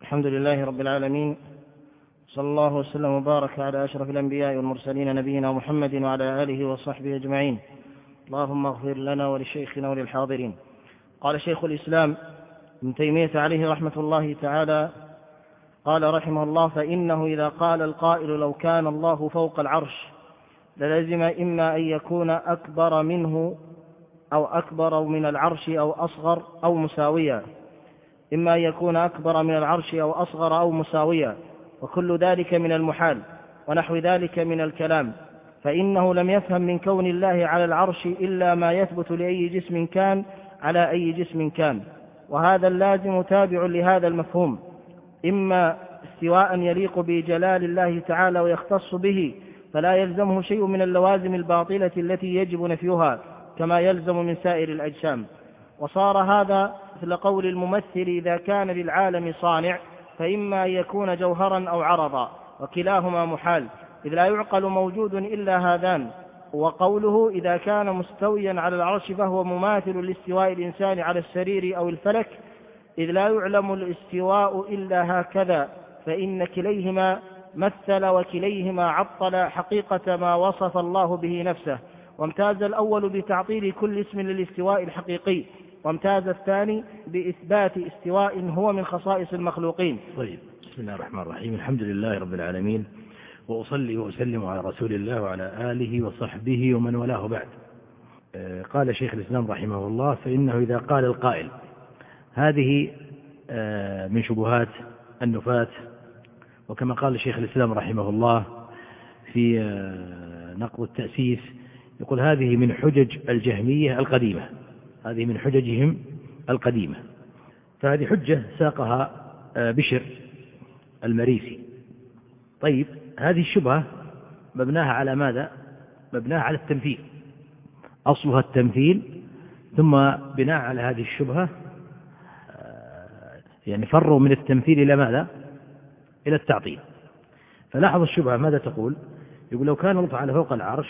الحمد لله رب العالمين، صلى الله وسلم وبارك على أشرف الأنبياء والمرسلين نبينا محمد وعلى آله وصحبه أجمعين. اللهم اغفر لنا ولشيخنا وللحاضرين. قال شيخ الإسلام ابن تيمية عليه رحمة الله تعالى قال رحمه الله: فإنه إذا قال القائل لو كان الله فوق العرش للزم إما أن يكون أكبر منه أو أكبر من العرش أو أصغر أو مساويا، إما أن يكون أكبر من العرش أو أصغر أو مساويا، وكل ذلك من المحال ونحو ذلك من الكلام، فإنه لم يفهم من كون الله على العرش إلا ما يثبت لأي جسم كان على أي جسم كان، وهذا اللازم تابع لهذا المفهوم، إما استواء يليق بجلال الله تعالى ويختص به فلا يلزمه شيء من اللوازم الباطلة التي يجب نفيها كما يلزم من سائر الأجسام. وصار هذا مثل قول الممثل إذا كان للعالم صانع فإما أن يكون جوهرا أو عرضا، وكلاهما محال إذ لا يعقل موجود إلا هذان. وقوله إذا كان مستويا على العرش فهو مماثل لاستواء الإنسان على السرير أو الفلك، إذ لا يعلم الاستواء إلا هكذا، فإن كليهما مثل وكليهما عطل حقيقة ما وصف الله به نفسه، وامتاز الأول بتعطيل كل اسم للاستواء الحقيقي، وامتاز الثاني بإثبات استواء هو من خصائص المخلوقين. طيب، بسم الله الرحمن الرحيم. الحمد لله رب العالمين، وأصلي وأسلم على رسول الله وعلى آله وصحبه ومن والاه بعد. قال شيخ الإسلام رحمه الله: فإنه إذا قال القائل، هذه من شبهات النفاة، وكما قال شيخ الإسلام رحمه الله في نقض التأسيس يقول: هذه من حجج الجهمية القديمة، هذه من حججهم القديمة. فهذه حجة ساقها بشر المريسي. طيب، هذه الشبهة مبناها على ماذا؟ مبناها على التمثيل، أصلها التمثيل، ثم بناء على هذه الشبهة يعني فروا من التمثيل إلى ماذا؟ إلى التعطيل. فلاحظ الشبهة ماذا تقول؟ يقول: لو كان الله تعالى فوق العرش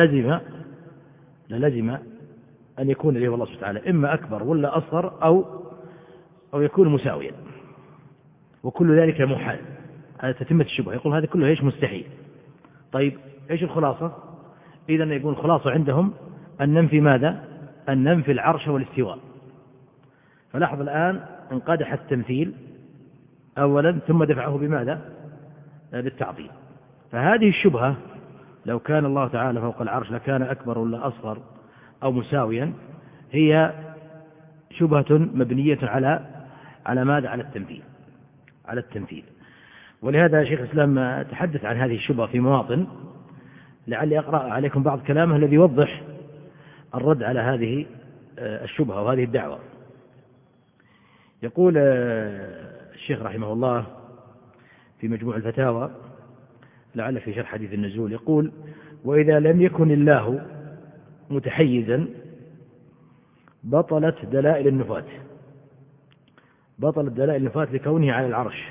للزم أن يكون له الله سبحانه وتعالى إما أكبر ولا أصغر أو يكون مساويا، وكل ذلك محال. هذا تتمة الشبهة. يقول هذا كله إيش؟ مستحيل. طيب، إيش الخلاصة؟ إذن يقول الخلاصة عندهم أن ننفي ماذا؟ أن ننفي العرش والاستواء. فلاحظ الآن انقدح التمثيل أولا، ثم دفعه بماذا؟ بالتعطيل. فهذه الشبهة لو كان الله تعالى فوق العرش لكان أكبر ولا أصغر أو مساويا، هي شبهة مبنية على ماذا؟ على التمثيل. ولهذا شيخ الإسلام تحدث عن هذه الشبهة في مواطن، لعلي أقرأ عليكم بعض كلامه الذي يوضح الرد على هذه الشبهة وهذه الدعوة. يقول الشيخ رحمه الله في مجموع الفتاوى، لعل في شرح حديث النزول، يقول: وإذا لم يكن الله متحيزا بطلت دلائل النفاة لكونه على العرش.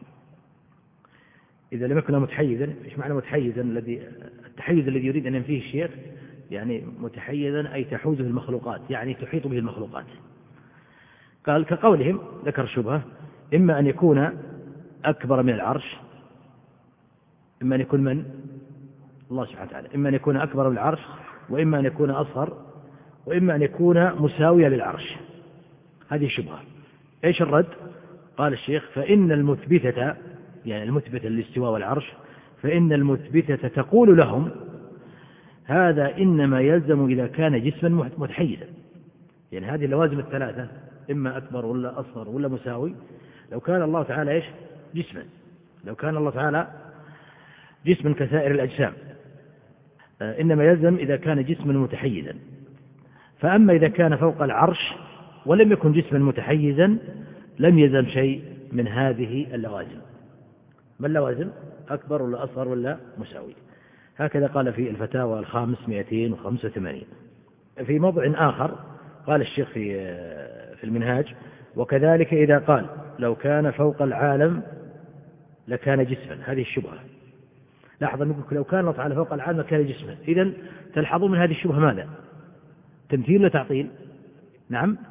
إذا لم يكن متحيزا، إيش معنى متحيزا؟ التحيز الذي يريد أن ينفيه الشيخ، يعني متحيزا أي تحوزه المخلوقات، يعني تحيط به المخلوقات. قال كقولهم، ذكر شبهة: إما أن يكون أكبر من العرش، إما أن يكون من الله سبحانه وتعالى، إما أن يكون أكبر من العرش، وإما أن يكون أصغر، وإما أن يكون مساويا للعرش. هذه الشبهة. إيش الرد؟ قال الشيخ: فإن المثبتة، يعني المثبتة للاستواء والعرش، فإن المثبتة تقول لهم: هذا إنما يلزم إذا كان جسما متحيزا. يعني هذه اللوازم الثلاثة، إما أكبر ولا أصغر ولا مساوي. لو كان الله تعالى إيش؟ جسما. لو كان الله تعالى جسما كسائر الأجسام، إنما يلزم إذا كان جسما متحيزا. فأما إذا كان فوق العرش ولم يكن جسما متحيزا لم يلزم شيء من هذه اللوازم. ما اللوازم؟ أكبر ولا أصغر ولا مساوي. هكذا قال في الفتاوى 285. في موضع آخر قال الشيخ في المنهاج: وكذلك إذا قال لو كان فوق العالم لكان جسما. هذه الشبهة. لاحظ أنه لو كان الله تعالى فوق العالم لكان جسما. إذن تلحظون من هذه الشبهة ماذا؟ تمثيل ولا تعطيل؟ نعم،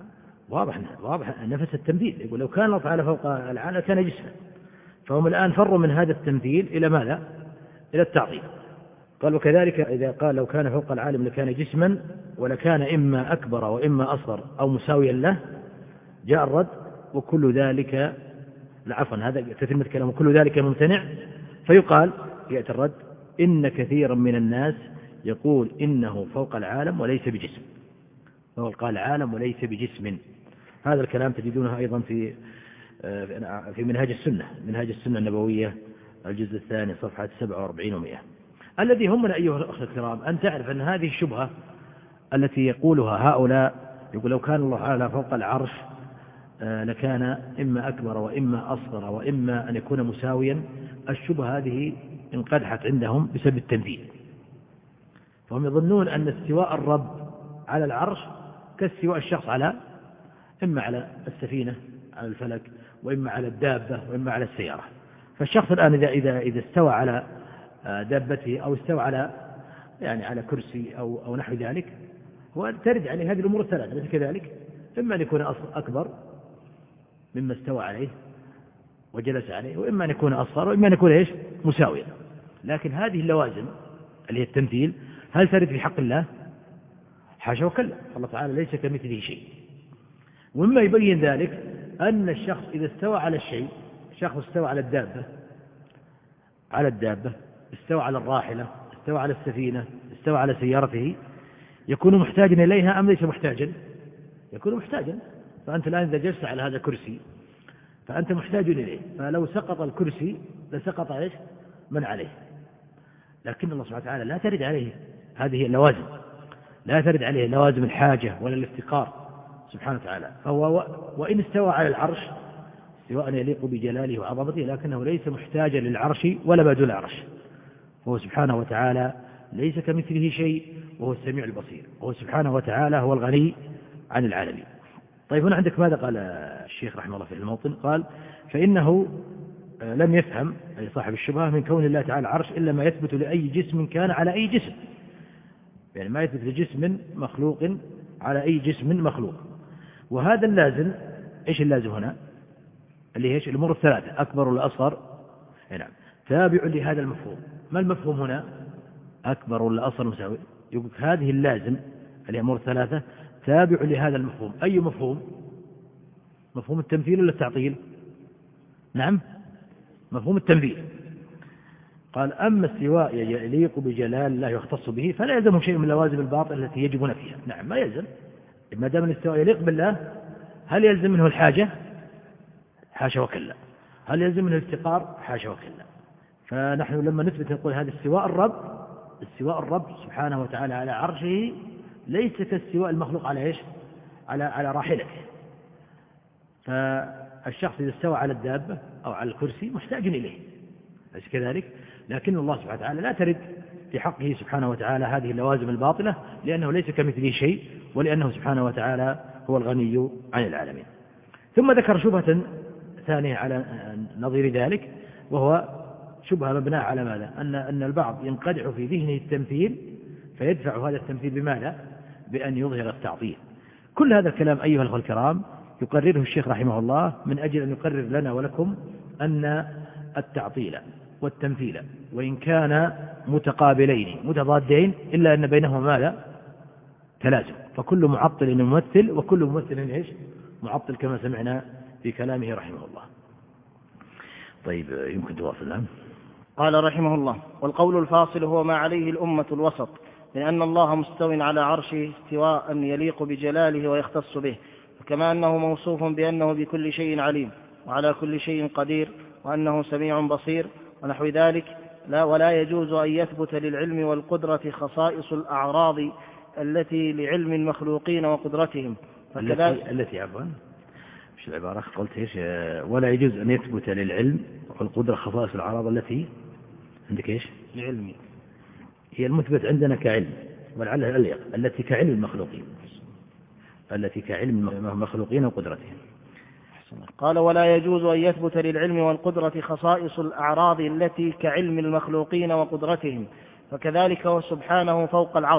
واضح نفس التمثيل. يقول لو كان الله تعالى فوق العالم كان جسما، فهم الآن فروا من هذا التمثيل إلى ماذا؟ إلى التعطيل. قال وكذلك إذا قال لو كان فوق العالم لكان جسما ولكان إما أكبر وإما أصغر أو مساويا له، جاء الرد وكل ذلك عفوا هذا تتمة كلام وكل ذلك ممتنع. فيقال يأتي الرد إن كثيرا من الناس يقول إنه فوق العالم وليس بجسم، فوق العالم وليس بجسم. هذا الكلام تجدونه أيضا في منهاج السنة النبوية الجزء الثاني صفحة 47 و100. الذي همنا أيها الأخوة الكرام أن تعرف أن هذه الشبهة التي يقولها هؤلاء، يقول لو كان الله تعالى فوق العرش لكان إما أكبر وإما أصغر وإما أن يكون مساويا، الشبهة هذه انقدحت عندهم بسبب التمثيل. فهم يظنون أن استواء الرب على العرش كاستواء الشخص على إما على السفينة على الفلك وإما على الدابة وإما على السيارة. فالشخص الآن إذا استوى على دابته أو استوى على كرسي أو نحو ذلك، هو ترد عليه هذه الأمور الثلاثة ليس كذلك، إما أن يكون أكبر مما استوى عليه وجلس عليه، وإما أن يكون أصغر، وإما أن يكون مساويا. لكن هذه اللوازم اللي هي التمثيل هل ترد في حق الله؟ حاشا وكلا، الله تعالى ليس كمثله شيء. ومما يبين ذلك أن الشخص إذا استوى على الشيء، شخص استوى على الدابة استوى على الراحلة استوى على السفينة استوى على سيارته، يكون محتاجا إليها أم ليس محتاجا؟ يكون محتاجا. فأنت الآن إذا جلست على هذا كرسي فأنت محتاج إليه، فلو سقط الكرسي لسقط من عليه. لكن الله سبحانه وتعالى لا ترد عليه هذه اللوازم، لا ترد عليه لوازم الحاجة ولا الافتقار سبحانه وتعالى. فهو وإن استوى على العرش استواء يليق بجلاله وعظمته، لكنه ليس محتاجا للعرش ولا ما دون العرش، وهو سبحانه وتعالى ليس كمثله شيء، وهو السميع البصير، وهو سبحانه وتعالى هو الغني عن العالمين. طيب هنا عندك ماذا قال الشيخ رحمه الله في الموطن؟ قال فإنه لم يفهم أي صاحب الشبهة من كون الله تعالى عرش إلا ما يثبت لأي جسم كان على أي جسم، يعني ما يثبت لجسم مخلوق على أي جسم مخلوق. وهذا اللازم إيش اللازم هنا؟ اللي هي الأمور الثلاثة أكبر ولا أصغر، نعم، تابع لهذا المفهوم. ما المفهوم هنا؟ أكبر ولا أصغر مساوي. يقول هذه اللازم اللي هي الأمور الثلاثة تابع لهذا المفهوم. أي مفهوم؟ مفهوم التمثيل ولا التعطيل؟ نعم، مفهوم التمثيل. قال أما استواء يليق بجلال الله يختص به فلا يلزم شيء من لوازم الباطل التي يجب نفيها. نعم، ما يلزم. ما دام الاستواء يليق بالله هل يلزم منه الحاجة؟ حاشا وكلا. هل يلزم منه الافتقار؟ حاشا وكلا. فنحن لما نثبت نقول هذا استواء الرب سبحانه وتعالى على عرشه ليس كاستواء المخلوق على على راحلته. فالشخص إذا استوى على الدابة أو على الكرسي محتاج إليه، أليس كذلك؟ لكن الله سبحانه وتعالى لا ترد في حقه سبحانه وتعالى هذه اللوازم الباطلة، لأنه ليس كمثله شيء، ولأنه سبحانه وتعالى هو الغني عن العالمين. ثم ذكر شبهة ثانية على نظير ذلك، وهو شبهة مبناء على ماذا؟ أن البعض ينقدح في ذهنه التمثيل فيدفع هذا التمثيل بماذا؟ بأن يظهر التعطيل. كل هذا الكلام أيها الأخوة الكرام يقرره الشيخ رحمه الله من أجل أن يقرر لنا ولكم أن التعطيل والتمثيل وإن كان متقابلين متضادين إلا أن بينهما ماذا؟ تلازم. فكل معطل ممثل وكل ممثل معطل كما سمعنا في كلامه رحمه الله. طيب يمكن تواصل. نعم. قال رحمه الله: والقول الفاصل هو ما عليه الأمة الوسط، من أن الله مستو على عرشه استواء يليق بجلاله ويختص به، وكما أنه موصوف بأنه بكل شيء عليم وعلى كل شيء قدير وأنه سميع بصير ونحو ذلك. ولا يجوز أن يثبت للعلم والقدرة خصائص الأعراض التي لعلم المخلوقين وقدرتهم. التي عفوا مش العبارة قلت إيش؟ ولا يجوز أن يثبت للعلم والقدرة خصائص الأعراض التي عندك إيش؟ لعلمي هي المثبت عندنا كعلم، ولعلها الأليق التي كعلم المخلوقين، التي كعلم المخلوقين وقدرتهم. قال: ولا يجوز أن يثبت للعلم والقدرة خصائص الأعراض التي كعلم المخلوقين وقدرتهم، فكذلك هو سبحانه فوق العرش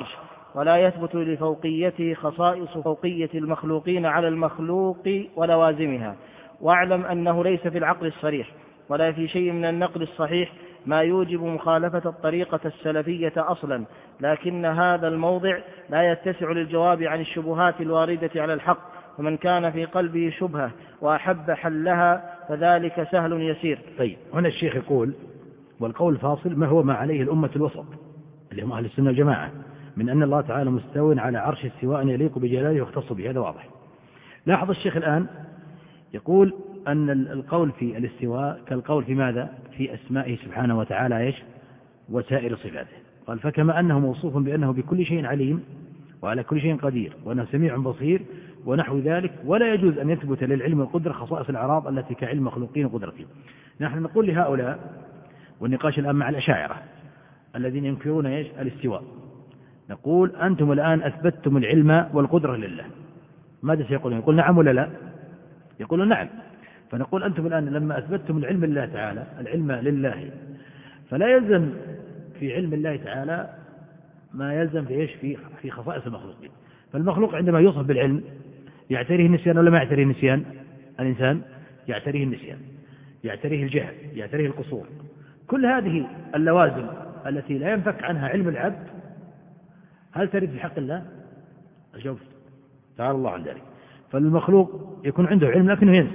ولا يثبت لفوقيته خصائص فوقية المخلوقين على المخلوق ولوازمها. واعلم أنه ليس في العقل الصريح ولا في شيء من النقل الصحيح ما يوجب مخالفة الطريقة السلفية أصلا، لكن هذا الموضع لا يتسع للجواب عن الشبهات الواردة على الحق، فمن كان في قلبه شبهة وأحب حلها فذلك سهل يسير. طيب، هنا الشيخ يقول: والقول الفاصل ما هو ما عليه الأمة الوسط اللي هم أهل السنة والجماعة من أن الله تعالى مستوٍ على عرش استواء يليق بجلاله واختص به. هذا واضح. لاحظ الشيخ الآن يقول أن القول في الاستواء كالقول في ماذا؟ في أسمائه سبحانه وتعالى وسائر صفاته. قال: فكما أنه موصوف بأنه بكل شيء عليم وعلى كل شيء قدير وأنه سميع بصير ونحو ذلك، ولا يجوز أن يثبت للعلم والقدرة خصائص الأعراض التي كعلم مخلوقين وقدرتهم. نحن نقول لهؤلاء، والنقاش الآن مع الأشاعرة الذين ينكرون الاستواء، نقول: أنتم الآن أثبتتم العلم والقدرة لله، ماذا سيقولون؟ يقول نعم ولا لا؟ يقولون نعم. فنقول: أنتم الآن لما أثبتتم العلم لله تعالى، العلم لله، فلا يلزم في علم الله تعالى ما يلزم في خصائص المخلوقين. فالمخلوق عندما يوصف بالعلم يعتريه النسيان ولا ما يعتريه النسيان؟ الإنسان يعتريه النسيان، يعتريه الجهل، يعتريه القصور. كل هذه اللوازم التي لا ينفك عنها علم العبد هل ترد في حق الله؟ أجوب تعالى الله عن ذلك. فالمخلوق يكون عنده علم لكنه ينسى،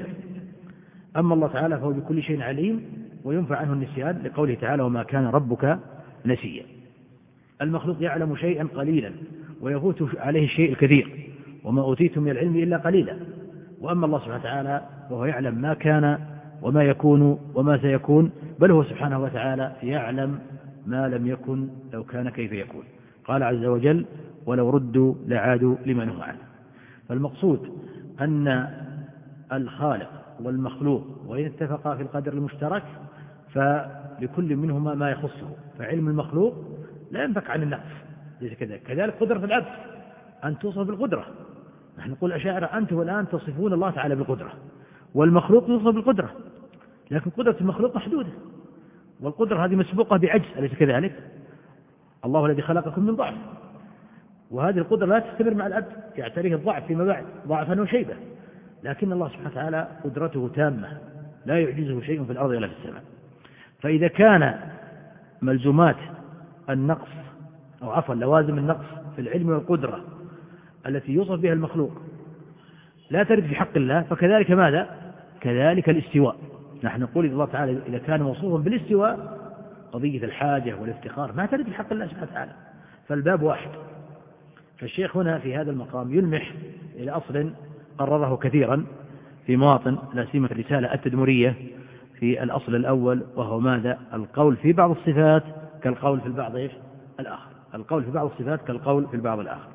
أما الله تعالى فهو بكل شيء عليم وينفع عنه النسيان، لقوله تعالى: وما كان ربك نسيا. المخلوق يعلم شيئا قليلا ويفوت عليه الشيء الكثير، وما أوتيتم من العلم إلا قليلا. وأما الله سبحانه وتعالى وهو يعلم ما كان وما يكون وما سيكون، بل هو سبحانه وتعالى يعلم ما لم يكن لو كان كيف يكون. قال عز وجل: ولو ردوا لعادوا لما نهوا عنه. فالمقصود أن الخالق والمخلوق وإن اتفقا في القدر المشترك فلكل منهما ما يخصه، فعلم المخلوق لا ينفك عن النقص، ليس كذلك. كذلك قدرة العبد أن توصف بالقدرة. نحن نقول أشاعرة: أنتم الآن تصفون الله تعالى بالقدرة، والمخلوق يوصف بالقدرة، لكن قدرة المخلوق محدودة، والقدرة هذه مسبوقة بعجز، أليس كذلك؟ الله الذي خلقكم من ضعف، وهذه القدرة لا تستمر مع العبد، يعتريه الضعف فيما بعد ضعفا وشيبة، لكن الله سبحانه وتعالى قدرته تامة لا يعجزه شيء في الأرض ولا في السماء. فإذا كان ملزومات النقص أو عفوا لوازم النقص في العلم والقدرة التي يوصف بها المخلوق لا ترد في حق الله، فكذلك ماذا؟ كذلك الاستواء. نحن نقول الله تعالى إذا كان موصوفا بالاستواء، قضية الحاجة والافتقار ما ترد في حق الله سبحانه وتعالى، فالباب واحد. فالشيخ هنا في هذا المقام يلمح إلى أصل قرره كثيرا في مواطن، لا سيما الرسالة التدمرية في الأصل الأول، وهو ماذا؟ القول في بعض الصفات كالقول في البعض الآخر. القول في بعض الصفات كالقول في البعض الآخر.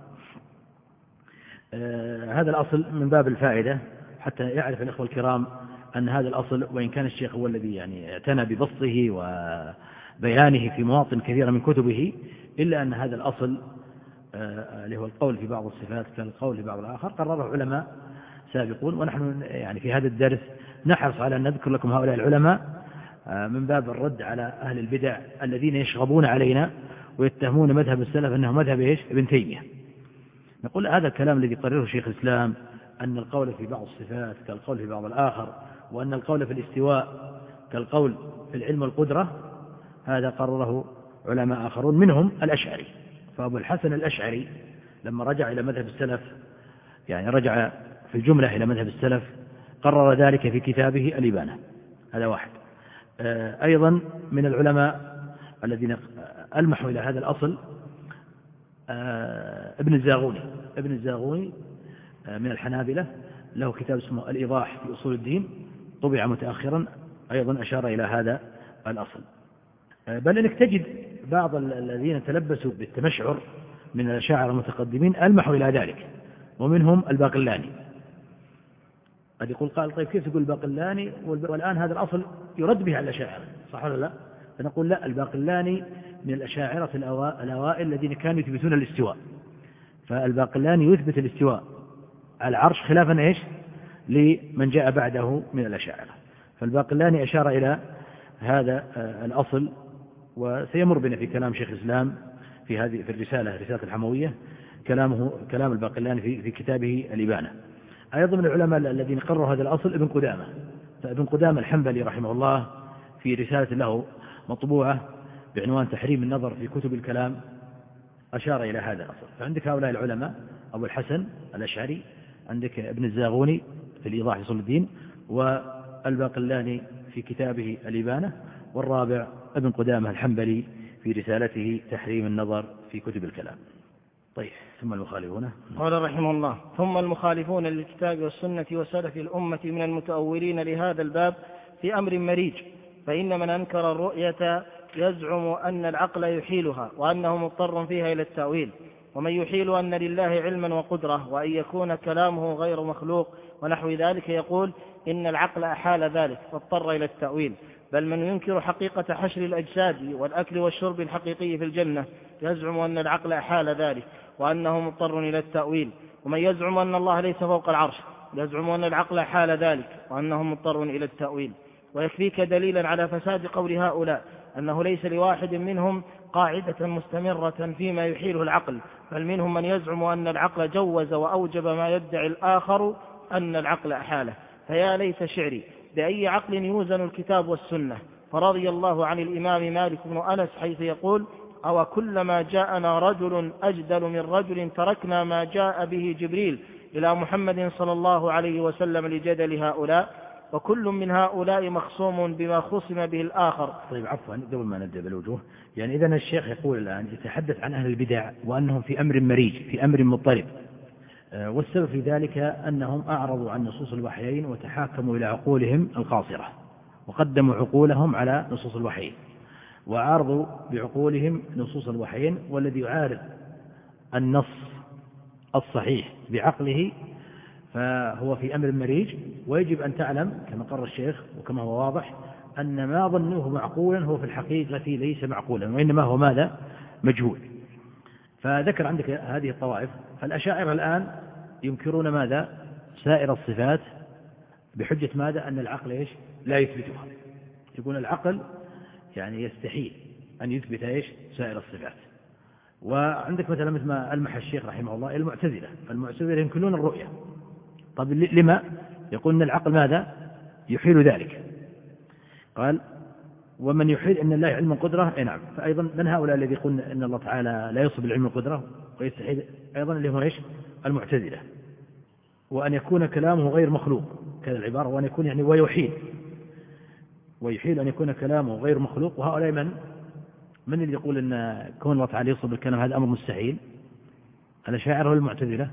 هذا الأصل من باب الفائدة حتى يعرف الإخوة الكرام أن هذا الأصل، وإن كان الشيخ هو الذي اعتنى ببسطه وبيانه في مواطن كثيرة من كتبه، إلا أن هذا الأصل اللي هو القول في بعض الصفات كالقول في بعض الآخر قرره علماء سابقون، ونحن في هذا الدرس نحرص على أن نذكر لكم هؤلاء العلماء من باب الرد على أهل البدع الذين يشغبون علينا ويتهمون مذهب السلف أنه مذهب ابن تيمية. نقول هذا الكلام الذي قرره شيخ الإسلام أن القول في بعض الصفات كالقول في بعض الآخر، وأن القول في الاستواء كالقول في العلم والقدرة، هذا قرره علماء آخرون منهم الأشعري. فأبو الحسن الأشعري لما رجع إلى مذهب السلف، رجع في الجملة إلى مذهب السلف، قرر ذلك في كتابه الإبانة. هذا واحد. أيضا من العلماء الذين ألمحوا إلى هذا الأصل ابن الزاغوني من الحنابلة، له كتاب اسمه الإيضاح في أصول الدين، طبع متأخرا، أيضا أشار إلى هذا الأصل. بل إنك تجد بعض الذين تلبسوا بالتمشعر من الأشاعرة المتقدمين ألمحوا إلى ذلك، ومنهم الباقلاني. قد يقول قال: طيب كيف تقول الباقلاني والآن هذا الأصل يرد به على الأشاعرة، صح ولا لا؟ فنقول لا، الباقلاني من الأشاعرة الأوائل الذين كانوا يثبتون الاستواء، فالباقلاني يثبت الاستواء على العرش خلافا لمن جاء بعده من الأشاعرة. فالباقلاني أشار إلى هذا الأصل، وسيمر بنا في كلام شيخ الإسلام في الرسالة الحموية كلام الباقلاني في كتابه الإبانة. أيضا من العلماء الذين قرروا هذا الأصل ابن قدامة. فابن قدامة الحنبلي رحمه الله في رسالة له مطبوعة بعنوان تحريم النظر في كتب الكلام أشار إلى هذا الأصل. فعندك هؤلاء العلماء أبو الحسن الأشعري، عندك ابن الزاغوني في الإيضاح لأصول الدين، والباقلاني في كتابه الإبانة، والرابع ابن قدامة الحنبلي في رسالته تحريم النظر في كتب الكلام. طيب، ثم المخالفون. قال رحمه الله: ثم المخالفون للكتاب والسنة وسلف الأمة من المتأولين لهذا الباب في أمر مريج. فإن من أنكر الرؤية يزعم أن العقل يحيلها وأنه مضطر فيها إلى التأويل، ومن يحيل أن لله علما وقدرة وأن يكون كلامه غير مخلوق ونحو ذلك يقول إن العقل أحال ذلك فاضطر إلى التأويل. بل من ينكر حقيقة حشر الأجساد والأكل والشرب الحقيقي في الجنة يزعم أن العقل أحال ذلك وأنه مضطر إلى التأويل. ومن يزعم أن الله ليس فوق العرش يزعم أن العقل حال ذلك وأنه مضطر إلى التأويل. ويكفيك دليلا على فساد قول هؤلاء أنه ليس لواحد منهم قاعدة مستمرة فيما يحيله العقل، بل منهم من يزعم أن العقل جوز وأوجب ما يدعي الآخر أن العقل أحاله. فيا ليت شعري بأي عقل يوزن الكتاب والسنة. فرضي الله عن الإمام مالك بن أنس حيث يقول: أو كلما جاءنا رجل أجدل من رجل تركنا ما جاء به جبريل إلى محمد صلى الله عليه وسلم لجدل هؤلاء، وكل من هؤلاء مخصوم بما خصم به الآخر. طيب، عفوا، قبل ما نبدأ بالوجوه، يعني إذن الشيخ يقول الآن يتحدث عن أهل البدع وأنهم في أمر مريج، في أمر مضطرب، والسبب في ذلك أنهم أعرضوا عن نصوص الوحيين وتحاكموا إلى عقولهم القاصرة، وقدموا عقولهم على نصوص الوحيين، وعارضوا بعقولهم نصوص الوحيين، والذي يعارض النص الصحيح بعقله فهو في أمر مريج. ويجب أن تعلم كما قرر الشيخ وكما هو واضح أن ما ظنوه معقولا هو في الحقيقة ليس معقولا، وإنما هو ماذا؟ مجهول. فذكر عندك هذه الطوائف. فالأشاعرة الآن ينكرون ماذا؟ سائر الصفات بحجة ماذا؟ أن العقل لا يثبتها. يقول العقل يعني يستحيل أن يثبت سائر الصفات. وعندك مثلا مثل ما ألمح الشيخ رحمه الله المعتزلة ينكرون الرؤية. طب لما؟ يقول أن العقل ماذا؟ يحيل ذلك. قال: ومن يحيل أن الله علم قدرة. نعم. فأيضا من هؤلاء الذي يقول أن الله تعالى لا يصب العلم القدرة ويستحيل أيضا اللي هو المعتزلة. وأن يكون كلامه غير مخلوق، كذا العبارة، وأن يكون يعني ويحيل أن يكون كلامه غير مخلوق. وهؤلاء من اللي يقول أن كون الله تعالى يصب الكلام هذا أمر مستحيل؟ الأشاعرة والمعتزلة.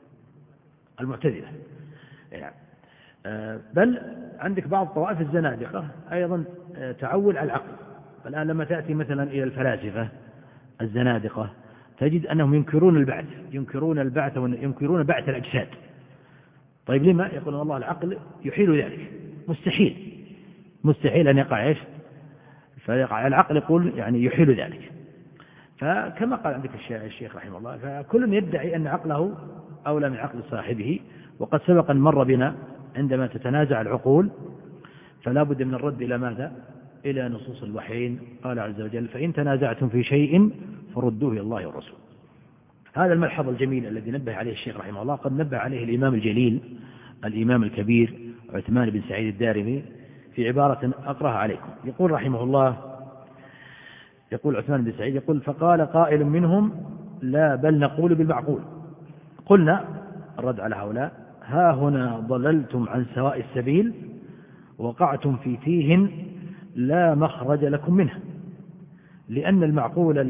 يعني بل عندك بعض طوائف الزنادقة أيضا تعول على العقل. فالآن لما تأتي مثلا إلى الفلاسفة الزنادقة تجد أنهم ينكرون البعث وينكرون بعث الأجساد. طيب لما؟ يقولون الله العقل يحيل ذلك، مستحيل أن يقع فيقع. العقل يقول يعني يحيل ذلك. فكما قال عندك الشيخ رحمه الله، فكل يدعي أن عقله أولى من عقل صاحبه. وقد سبق أن مر بنا عندما تتنازع العقول فلا بد من الرد إلى ماذا؟ إلى نصوص الوحيين. قال عز وجل: فإن تنازعتم في شيء فردوه إلى الله والرسول. هذا الملحظ الجميل الذي نبه عليه الشيخ رحمه الله قد نبه عليه الإمام الجليل الإمام الكبير عثمان بن سعيد الدارمي في عبارة أقرأها عليكم. يقول رحمه الله، يقول عثمان بن سعيد يقول: فقال قائل منهم: لا، بل نقول بالمعقول. قلنا، الرد على هؤلاء: ها هنا ضللتم عن سواء السبيل وقعتم في تيه لا مخرج لكم منه، لأن المعقول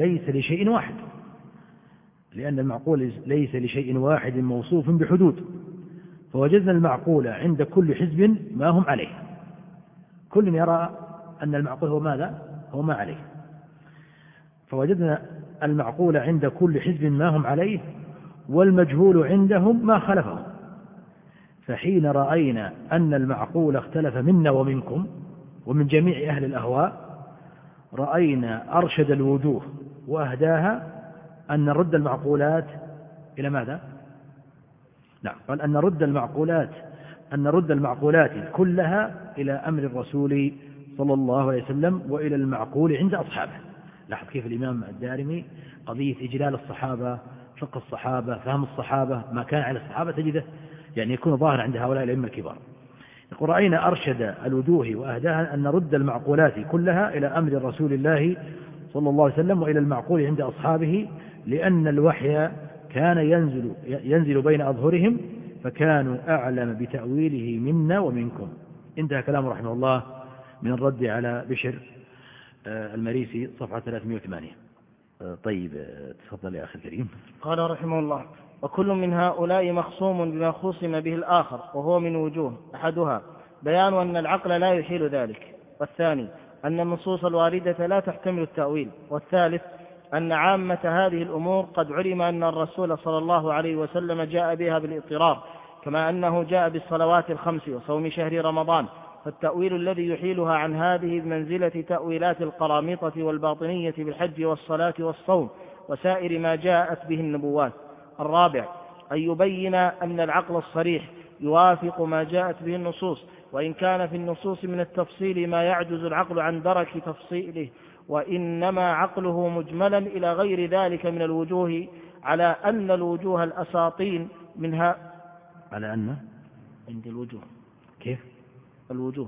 ليس لشيء واحد موصوف بحدود، فوجدنا المعقول عند كل حزب ما هم عليه. كل يرى أن المعقول هو ماذا؟ هو ما عليه. فوجدنا المعقول عند كل حزب ما هم عليه، والمجهول عندهم ما خلفهم. فحين رأينا أن المعقول اختلف منا ومنكم ومن جميع أهل الأهواء، رأينا أرشد الوجوه وأهداها أن نرد المعقولات إلى ماذا؟ نعم، قال أن نرد المعقولات كلها إلى أمر الرسول صلى الله عليه وسلم وإلى المعقول عند أصحابه. لاحظ كيف الإمام الدارمي قضية إجلال الصحابة، فقه الصحابة، فهم الصحابة، ما كان على الصحابة تجده يعني يكون ظاهر عند هؤلاء الأئمة الكبار. يقول رأينا أرشد الوجوه وأهداها أن نرد المعقولات كلها إلى أمر رسول الله صلى الله عليه وسلم وإلى المعقول عند أصحابه، لأن الوحي كان ينزل بين أظهرهم فكانوا أعلم بتأويله منا ومنكم. انتهى كلام رحمه الله من الرد على بشر المريسي صفحة 308. طيب تفضل يا أخي الكريم. قال رحمه الله: وكل من هؤلاء مخصوم بما خصم به الآخر، وهو من وجوه: أحدها بيان أن العقل لا يحيل ذلك، والثاني أن النصوص الواردة لا تحتمل التأويل، والثالث أن عامة هذه الأمور قد علم أن الرسول صلى الله عليه وسلم جاء بها بالاضطرار، كما أنه جاء بالصلوات الخمس وصوم شهر رمضان، فالتأويل الذي يحيلها عن هذه بمنزلة تأويلات القرامطة والباطنية بالحج والصلاة والصوم وسائر ما جاءت به النبوات. الرابع أن يبين أن العقل الصريح يوافق ما جاءت به النصوص، وإن كان في النصوص من التفصيل ما يعجز العقل عن درك تفصيله، وإنما عقله مجملا إلى غير ذلك من الوجوه، على أن الوجوه الأساطين منها. على أن عند الوجوه كيف الوجوه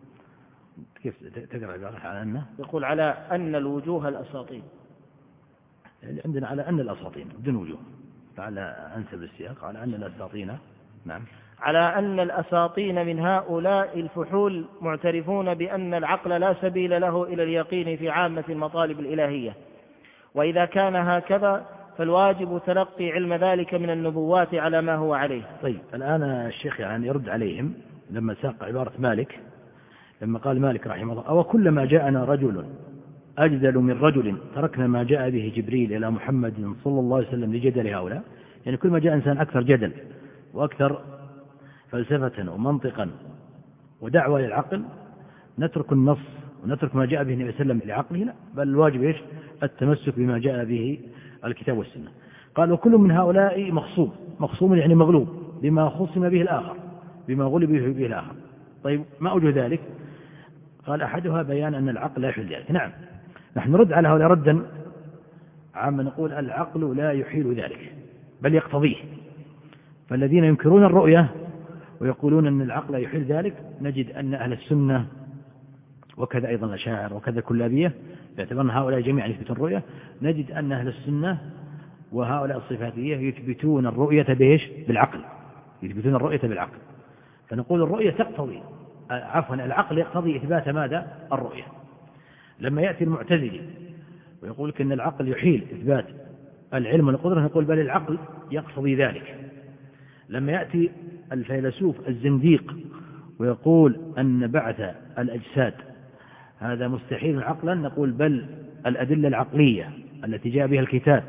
كيف تقرأ على أن؟ يقول على أن الوجوه الأساطين، يعني عندنا على أن الأساطين بدون وجوه، على أنسب السياق على أن الأساطين. نعم. على أن الأساطين من هؤلاء الفحول معترفون بأن العقل لا سبيل له إلى اليقين في عامة المطالب الإلهية، وإذا كان هكذا فالواجب تلقي علم ذلك من النبوات على ما هو عليه. طيب الآن الشيخ يعني يرد عليهم لما ساق عبارة مالك، لما قال مالك رحمه الله: أو كلما جاءنا رجل أجدل من رجل تركنا ما جاء به جبريل إلى محمد صلى الله عليه وسلم لجدل هؤلاء. يعني كل ما جاء إنسان أكثر جدل وأكثر فلسفة ومنطقا ودعوة للعقل نترك النص ونترك ما جاء به النبي صلى الله عليه وسلم لعقله؟ لا، بل الواجب إيش؟ التمسك بما جاء به الكتاب والسنة. قال: وكل من هؤلاء مخصوم يعني مغلوب بما خصم به الآخر، بما غلب به الآخر. طيب ما أوجه ذلك؟ قال: أحدها بيان أن العقل لا يحيل ذلك. نعم، نحن نرد على هؤلاء ردا عما نقول العقل لا يحيل ذلك بل يقتضيه. فالذين ينكرون الرؤية ويقولون أن العقل يحيل ذلك نجد أن أهل السنة وكذا أيضا الأشاعرة وكذا الكلابية باعتبار هؤلاء جميعا يثبتون الرؤية، نجد أن أهل السنة وهؤلاء الصفاتية يثبتون الرؤية بإيش؟ بالعقل، يثبتون الرؤية بالعقل. فنقول الرؤية تقتضي العقل يقتضي إثبات ماذا؟ الرؤية. لما يأتي المعتزلي ويقول لك أن العقل يحيل إثبات العلم والقدرة، نقول بل العقل يقتضي ذلك. لما يأتي الفيلسوف الزنديق ويقول أن بعث الأجساد هذا مستحيل عقلا، نقول بل الأدلة العقلية التي جاء بها الكتاب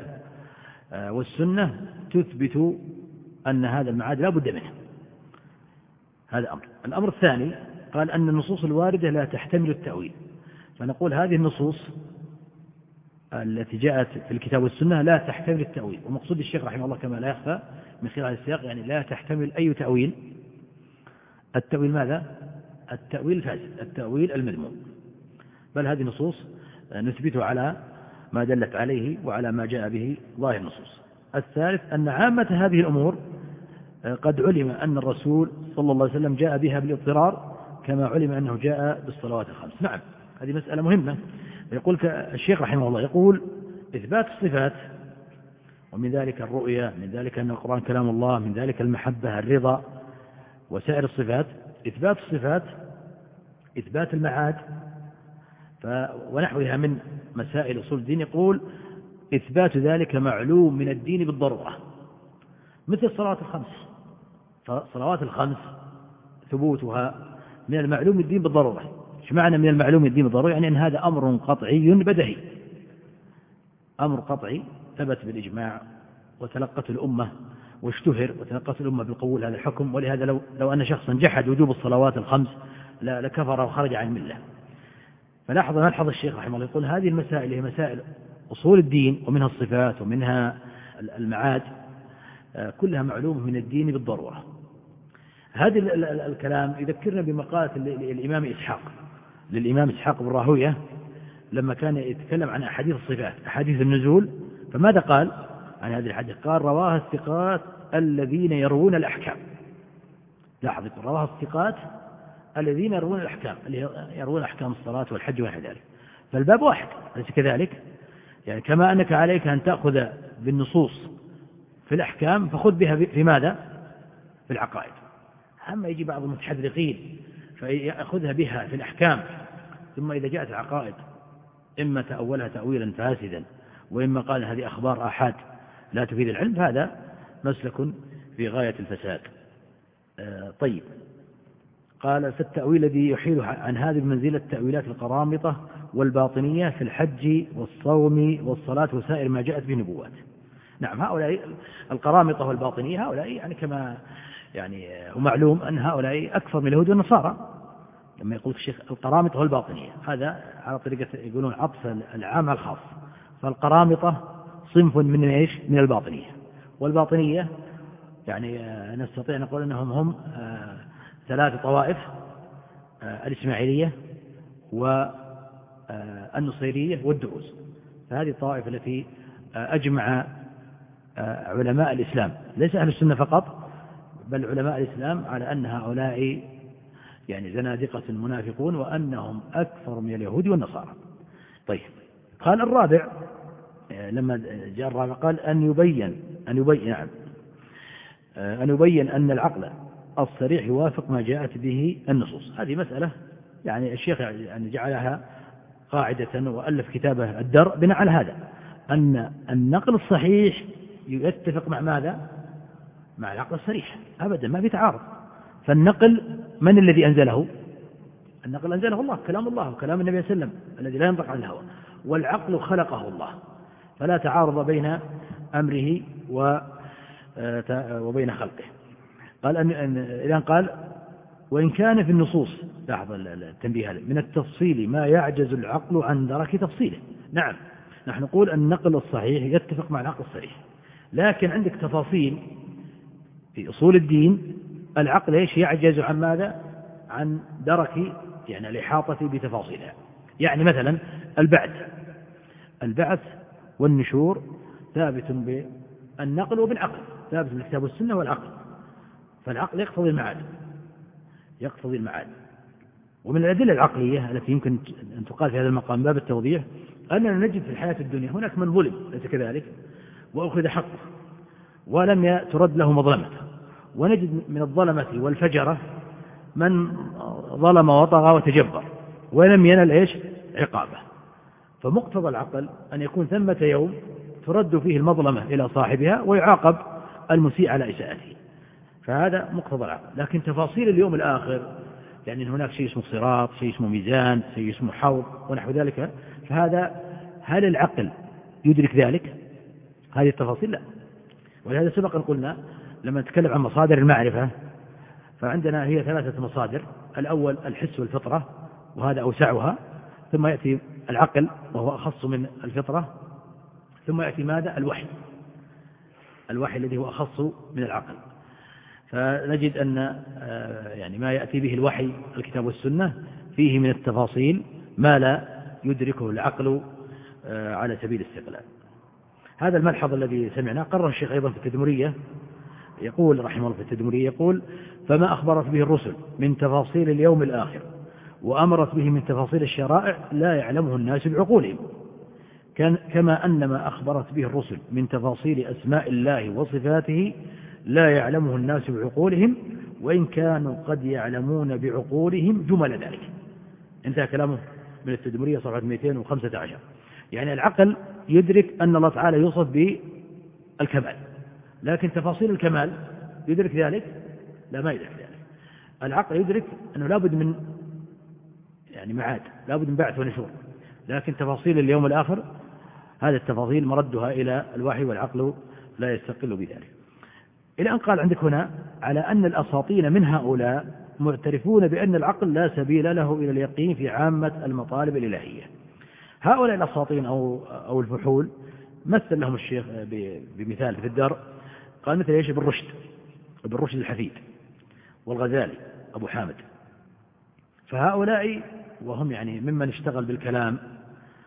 والسنة تثبت أن هذا المعاد لا بد منه. هذا أمر. الأمر الثاني قال أن النصوص الواردة لا تحتمل التأويل، فنقول هذه النصوص التي جاءت في الكتاب والسنة لا تحتمل التأويل. ومقصود الشيخ رحمه الله كما لا يخفى من خلال السياق يعني لا تحتمل أي تأويل. التأويل ماذا؟ التأويل الفاسد، التأويل المذموم. بل هذه النصوص نثبتها على ما دلت عليه وعلى ما جاء به ظاهر النصوص. الثالث أن عامة هذه الأمور قد علم أن الرسول صلى الله عليه وسلم جاء بها بالاضطرار كما علم أنه جاء بالصلوات الخمس. نعم، هذه مسألة مهمة. يقول الشيخ رحمه الله يقول: إثبات الصفات، ومن ذلك الرؤية، من ذلك أن القرآن كلام الله، من ذلك المحبة، الرضا، وسائر الصفات. إثبات الصفات، إثبات المعاد ونحوها من مسائل أصول الدين، يقول إثبات ذلك معلوم من الدين بالضرورة، مثل الصلوات الخمس. فالصلوات الخمس ثبوتها من المعلوم الدين بالضرورة. ايش معنى من المعلوم الدين بالضرورة؟ يعني أن هذا أمر قطعي بدهي، أمر قطعي ثبت بالإجماع وتلقت الأمة واشتهر وتلقت الأمة بالقبول هذا الحكم. ولهذا لو أن شخصا جحد وجوب الصلوات الخمس لكفر وخرج عن الملة. فلاحظ ملحظ الشيخ رحمه الله يقول هذه المسائل هي مسائل أصول الدين، ومنها الصفات ومنها المعاد، كلها معلومة من الدين بالضرورة. هذا الكلام يذكرنا بمقالة للإمام إسحاق بن راهوية لما كان يتكلم عن أحاديث الصفات أحاديث النزول، فماذا قال عن هذه الحديث؟ قال رواها الثقات الذين يروون الأحكام. لاحظ، رواها الثقات الذين يروون الأحكام، اللي يروون أحكام الصلاة والحج ونحو ذلك. فالباب واحد، أليس كذلك؟ يعني كما أنك عليك أن تأخذ بالنصوص في الأحكام فخذ بها في ماذا؟ في العقائد. أما يجي بعض المتحذرين فيأخذها بها في الأحكام، ثم إذا جاءت العقائد إما تأولها تأويلا فاسدا، وإما قال هذه أخبار آحاد لا تفيد العلم، هذا مسلك في غاية الفساد. طيب، قال فالتأويل الذي يحيل عن هذه المنزلة تأويلات القرامطة والباطنية في الحج والصوم والصلاة وسائر ما جاءت به النبوات. نعم، هؤلاء القرامطة والباطنية هؤلاء يعني كما يعني هو معلوم أن هؤلاء أكثر من اليهود والنصارى. لما يقول الشيخ القرامطة والباطنية، هذا على طريقة يقولون عطف العام على الخاص. فالقرامطة صنف من ايش؟ من الباطنية. والباطنية يعني نستطيع أن نقول أنهم هم 3 طوائف: الإسماعيلية والنصيرية والدروز. فهذه الطوائف التي أجمع علماء الإسلام، ليس أهل السنة فقط، بل علماء الإسلام، على أن هؤلاء يعني زنادقة منافقون، وأنهم أكثر من اليهود والنصارى. طيب، قال الرابع، لما جاء الرابع قال أن يبين أن العقل الصريح يوافق ما جاءت به النصوص. هذه مسألة يعني الشيخ يعني جعلها قاعدة وألف كتابه الدر بناء على هذا، أن النقل الصحيح يتفق مع ماذا؟ مع العقل الصريح، أبدا ما في تعارض. فالنقل من الذي أنزله؟ النقل أنزله الله، كلام الله وكلام النبي صلى الله عليه وسلم الذي لا ينطق عن الهوى، والعقل خلقه الله، فلا تعارض بين أمره وبين خلقه. قال إذن قال وإن كان في النصوص، لاحظ التنبيه هذا، من التفصيل ما يعجز العقل عن درك تفصيله. نعم، نحن نقول النقل الصحيح يتفق مع العقل الصريح، لكن عندك تفاصيل في أصول الدين العقل ايش يعجز عن ماذا؟ عن درك يعني الإحاطة بتفاصيلها. يعني مثلا البعث والنشور ثابت بالنقل وبالعقل، ثابت بالكتاب والسنة والعقل. فالعقل يقتضي المعاد. ومن الأدلة العقلية التي يمكن أن تقال في هذا المقام باب التوضيح أننا نجد في الحياة الدنيا هناك من ظلم، ليس كذلك؟ وأخذ حقه ولم ترد له مظلمته، ونجد من الظلمة والفجرة من ظلم وطغى وتجبر ولم ينل ايش؟ عقابه. فمقتضى العقل أن يكون ثمة يوم ترد فيه المظلمة إلى صاحبها ويعاقب المسيء على إساءته، فهذا مقتضى العقل. لكن تفاصيل اليوم الآخر، يعني هناك شيء اسمه صراط، شيء اسمه ميزان، شيء اسمه حوض ونحو ذلك، فهذا هل العقل يدرك ذلك؟ هذه التفاصيل لا. ولهذا سبق أن قلنا لما نتكلم عن مصادر المعرفة فعندنا هي 3 مصادر: الأول الحس والفطرة، وهذا أوسعها، ثم يأتي العقل وهو أخص من الفطرة، ثم يأتي ماذا؟ الوحي الذي هو أخص من العقل. فنجد أن يعني ما يأتي به الوحي الكتاب والسنة فيه من التفاصيل ما لا يدركه العقل على سبيل الاستقلال. هذا الملحظ الذي سمعناه قرر الشيخ أيضا في التدمرية، يقول رحمه الله في التدمرية، يقول فما أخبرت به الرسل من تفاصيل اليوم الآخر وأمرت به من تفاصيل الشرائع لا يعلمه الناس بعقولهم، كما أن ما أخبرت به الرسل من تفاصيل أسماء الله وصفاته لا يعلمه الناس بعقولهم، وإن كانوا قد يعلمون بعقولهم جمل ذلك. انتهى كلامه من التدمرية صفحة 215. يعني العقل يدرك أن الله تعالى يوصف بالكمال، لكن تفاصيل الكمال يدرك ذلك؟ لا، ما يدرك ذلك. العقل يدرك أنه لابد من يعني معاد، لابد من بعث ونشور، لكن تفاصيل اليوم الآخر هذه التفاصيل مردها إلى الوحي، والعقل لا يستقل بذلك. إلى أن قال عندك هنا على أن الأساطين من هؤلاء معترفون بأن العقل لا سبيل له إلى اليقين في عامة المطالب الإلهية. هؤلاء الأساطين أو الفحول مثل لهم الشيخ بمثال في الدار، قال مثل ايش؟ ابن رشد الحفيد، والغزالي أبو حامد. فهؤلاء وهم يعني ممن اشتغل بالكلام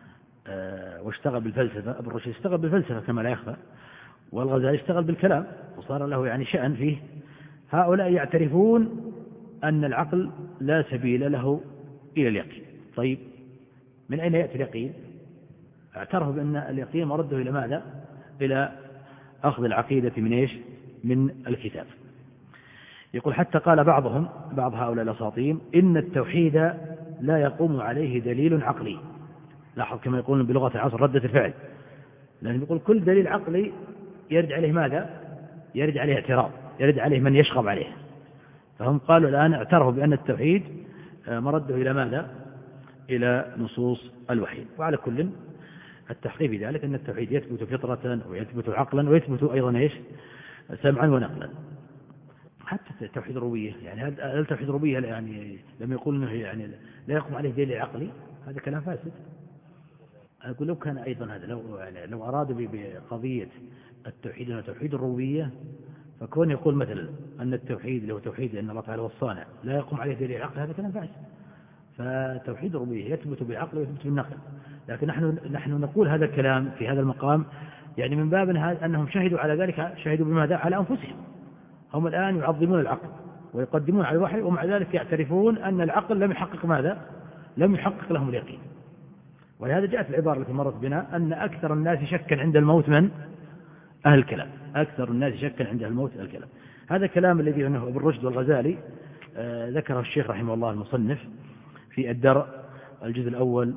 واشتغل بالفلسفة. ابن رشد اشتغل بالفلسفة كما لا يخفى، والغزالي اشتغل بالكلام وصار له يعني شأن فيه. هؤلاء يعترفون أن العقل لا سبيل له إلى اليقين. طيب من أين يأتي اليقين؟ اعترفوا بأن اليقين مرده إلى ماذا؟ إلى أخذ العقيدة من إيش؟ من الكتاب. يقول حتى قال بعض هؤلاء الأساطين إن التوحيد لا يقوم عليه دليل عقلي. لاحظ كما يقولون بلغة العصر ردة الفعل، لأنه يقول كل دليل عقلي يرد عليه ماذا؟ يرد عليه اعتراض، يرد عليه من يشغب عليه. فهم قالوا الآن اعترفوا بأن التوحيد مرده إلى ماذا؟ إلى نصوص الوحي. وعلى كل التحقيق في ذلك أن التوحيد يثبت فطرة ويثبت عقلا ويثبت أيضا إيش؟ سمعا ونقلا. حتى توحيد الربوبية، يعني هل توحيد الربوبية يعني لما يقول انه يعني لا يقوم عليه دليل عقلي، هذا كلام فاسد. أقول لو كان أيضا هذا لو أرادوا بقضية التوحيد وتوحيد الربوبية، فكون يقول مثلا أن التوحيد اللي هو توحيد أن الله تعالى هو الصانع لا يقوم عليه دليل عقلي، هذا كلام فاسد. فتوحيد الربوبية يثبت بالعقل ويثبت بالنقل. لكن نحن نقول هذا الكلام في هذا المقام يعني من باب أنهم شهدوا على ذلك، شهدوا بماذا؟ على أنفسهم. هم الآن يعظمون العقل ويقدمون على الوحي، ومع ذلك يعترفون أن العقل لم يحقق ماذا؟ لم يحقق لهم اليقين. ولهذا جاءت العبارة التي مرت بنا أن أكثر الناس شكا عند الموت من أهل الكلام. أكثر الناس شكا عند الموت أهل الكلام. هذا الكلام الذي عنه ابن رشد والغزالي ذكره الشيخ رحمه الله المصنف في الدرء الجزء الأول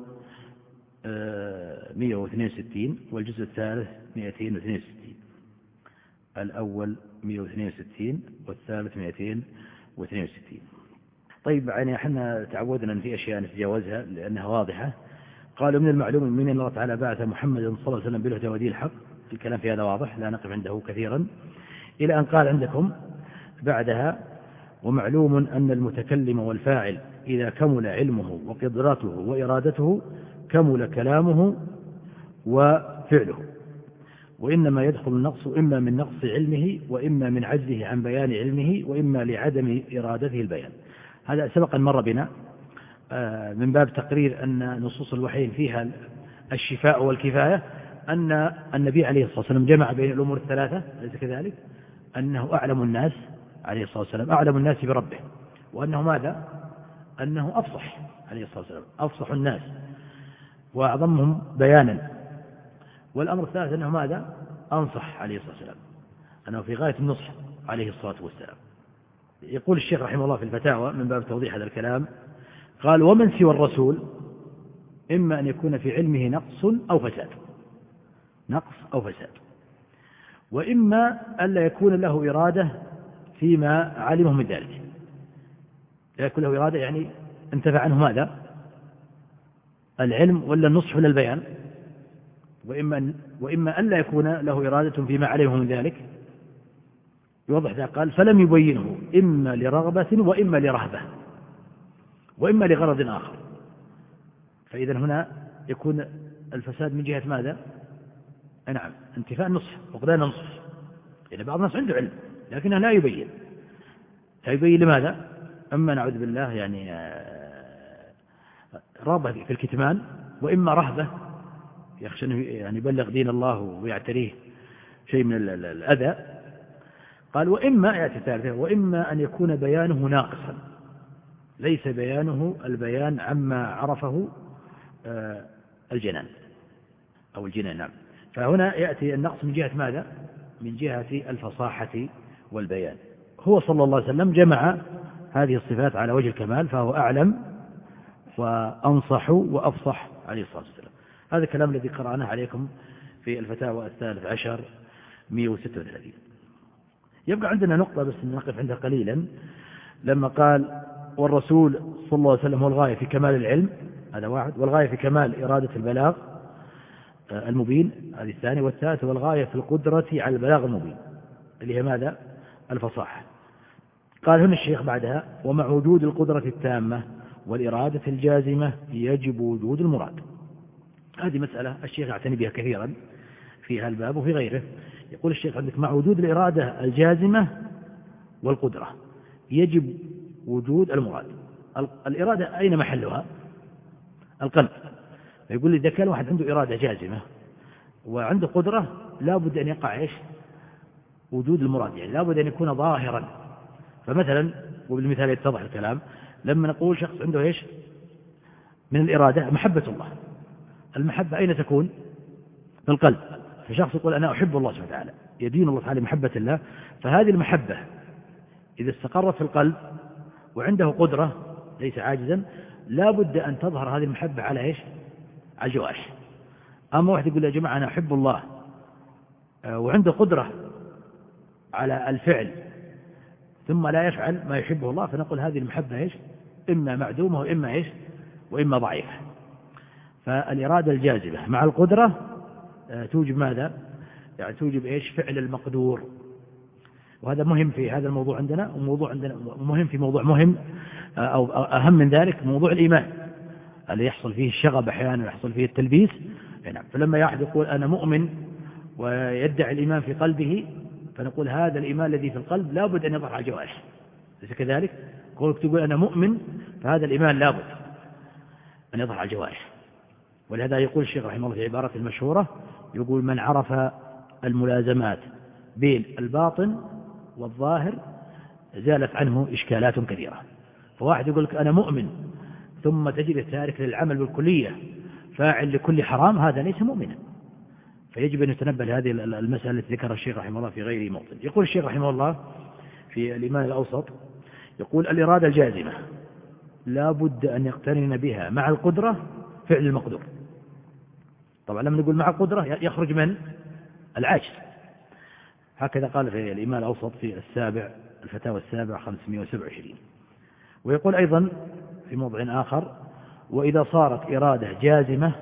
162 والجزء الثالث 262. الأول 162 والثالث 262. طيب يعني احنا تعودنا أن في أشياء نتجاوزها لأنها واضحة. قالوا من المعلوم من الله تعالى بعث محمد صلى الله عليه وسلم بالهدى ودين الحق. الكلام في هذا واضح لا نقف عنده كثيرا، إلى أن قال عندكم بعدها ومعلوم أن المتكلم والفاعل إذا كمل علمه وقدرته وإرادته كمل كلامه وفعله، وإنما يدخل النقص إما من نقص علمه وإما من عجزه عن بيان علمه وإما لعدم إرادته البيان. هذا سبقا مر بنا من باب تقرير أن نصوص الوحي فيها الشفاء والكفاية، أن النبي عليه الصلاة والسلام جمع بين الأمور الثلاثة، أليس كذلك؟ أنه أعلم الناس عليه الصلاة والسلام أعلم الناس بربه، وأنه ماذا؟ أنه أفصح عليه الصلاة والسلام أفصح الناس وأعظمهم بيانا. والأمر الثالث أنه ماذا؟ أنصح عليه الصلاة والسلام، أنه في غاية النصح عليه الصلاة والسلام. يقول الشيخ رحمه الله في الفتاوى من باب توضيح هذا الكلام، قال ومن سوى الرسول إما أن يكون في علمه نقص أو فساد، وإما ألا يكون له إرادة فيما علمه من ذلك. لا يكون له إرادة يعني انتفع عنه ماذا؟ العلم ولا النصح ولا البيان. وإما ألا يكون له إرادة فيما علمه من ذلك. يوضح ذلك قال فلم يبينه إما لرغبة وإما لرهبة وإما لغرض آخر. فإذا هنا يكون الفساد من جهة ماذا؟ نعم انتفاء النصح وقدان النصح. يعني بعض الناس عنده علم لكنه لا يبين لماذا؟ أما نعوذ بالله يعني رغبة في الكتمان، وإما رهبة يخشى أنه يعني يبلغ دين الله ويعتريه شيء من الأذى. قال وإما يأتي ثالثة وإما أن يكون بيانه ناقصا، ليس بيانه البيان عما عرفه الجنان أو الجنان. نعم. فهنا يأتي النقص من جهة ماذا؟ من جهة الفصاحة والبيان. هو صلى الله عليه وسلم جمع هذه الصفات على وجه الكمال، فهو أعلم وأنصح وأفصح عليه الصلاة والسلام. هذا الكلام الذي قرأناه عليكم في الفتاوى 13 136. يبقى عندنا نقطة بس نقف عندها قليلا، لما قال والرسول صلى الله عليه وسلم هو الغاية في كمال العلم، هذا واحد، والغاية في كمال إرادة البلاغ المبين، هذه الثانية، والثالث والغاية في القدرة على البلاغ المبين اللي هي ماذا؟ الفصاحة. قال هنا الشيخ بعدها ومع وجود القدرة التامة والإرادة الجازمة يجب وجود المراد. هذه مسألة الشيخ يعتني بها كثيرا في هذا الباب وفي غيره. يقول الشيخ عندك مع وجود الإرادة الجازمة والقدرة يجب وجود المراد. الإرادة أين محلها؟ القلب. فيقول لي إذا كان واحد عنده إرادة جازمة وعنده قدرة لا بد أن يقع إيش وجود المراد، يعني لا بد أن يكون ظاهرا. فمثلا وبالمثال يتضح الكلام، لما نقول شخص عنده إيش من الإرادة محبة الله، المحبة أين تكون؟ في القلب. فشخص يقول أنا أحب الله سبحانه وتعالى، يدين الله تعالى محبة الله، فهذه المحبة إذا استقرت في القلب وعنده قدرة ليس عاجزا لا بد أن تظهر هذه المحبة على إيش؟ على الجوارح. أما واحد يقول يا جماعة أنا أحب الله وعنده قدرة على الفعل ثم لا يفعل ما يحبه الله، فنقول هذه المحبة إيش؟ إما معدومة وإما إيش؟ وإما ضعيفة. فالإرادة الجازمة مع القدرة توجب ماذا؟ يعني توجب إيش؟ فعل المقدور. وهذا مهم في هذا الموضوع عندنا، وموضوع عندنا مهم في موضوع مهم أو أهم من ذلك، موضوع الإيمان اللي يحصل فيه الشغب أحيانا ويحصل فيه التلبيس. نعم. فلما أحد يقول أنا مؤمن ويدعي الإيمان في قلبه، فنقول هذا الإيمان الذي في القلب لا بد أن يظهر على الجوارح، ليس كذلك؟ قولك تقول أنا مؤمن، فهذا الإيمان لا بد أن يظهر على الجوارح. ولهذا يقول الشيخ رحمه الله في عبارة المشهورة، يقول من عرف الملازمات بين الباطن والظاهر زالت عنه إشكالات كثيرة. فواحد يقول لك أنا مؤمن ثم تجد التارك للعمل بالكلية فاعل لكل حرام، هذا ليس مؤمنا. فيجب أن يتنبه لهذه المسألة التي ذكرها الشيخ رحمه الله في غير موطن. يقول الشيخ رحمه الله في الإيمان الأوسط، يقول الإرادة الجازمة لا بد أن يقترن بها مع القدرة فعل المقدور. طبعا لما نقول مع القدرة يخرج من العاجز. هكذا قال في الإيمان الأوسط في الفتاوى السابع 527. ويقول أيضا في موضع آخر وإذا صارت إرادة جازمة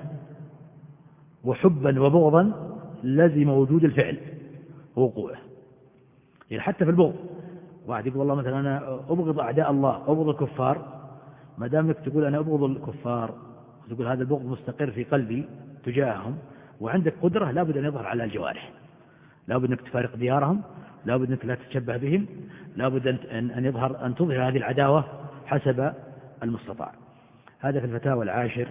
وحبا وبغضا لزم وجود الفعل ووقوعه. يعني حتى في البغض، واحد يقول والله مثلا أنا أبغض أعداء الله، أبغض الكفار، ما دام لك تقول أنا أبغض الكفار، تقول هذا البغض مستقر في قلبي تجاههم، وعندك قدرة لا بد أن يظهر على الجوارح، لا بد أنك تفارق ديارهم، لا بد أنك لا تتشبه بهم، لا بد أن يظهر أن تظهر هذه العداوة حسب المستطاع. هذا في الفتاوى العاشر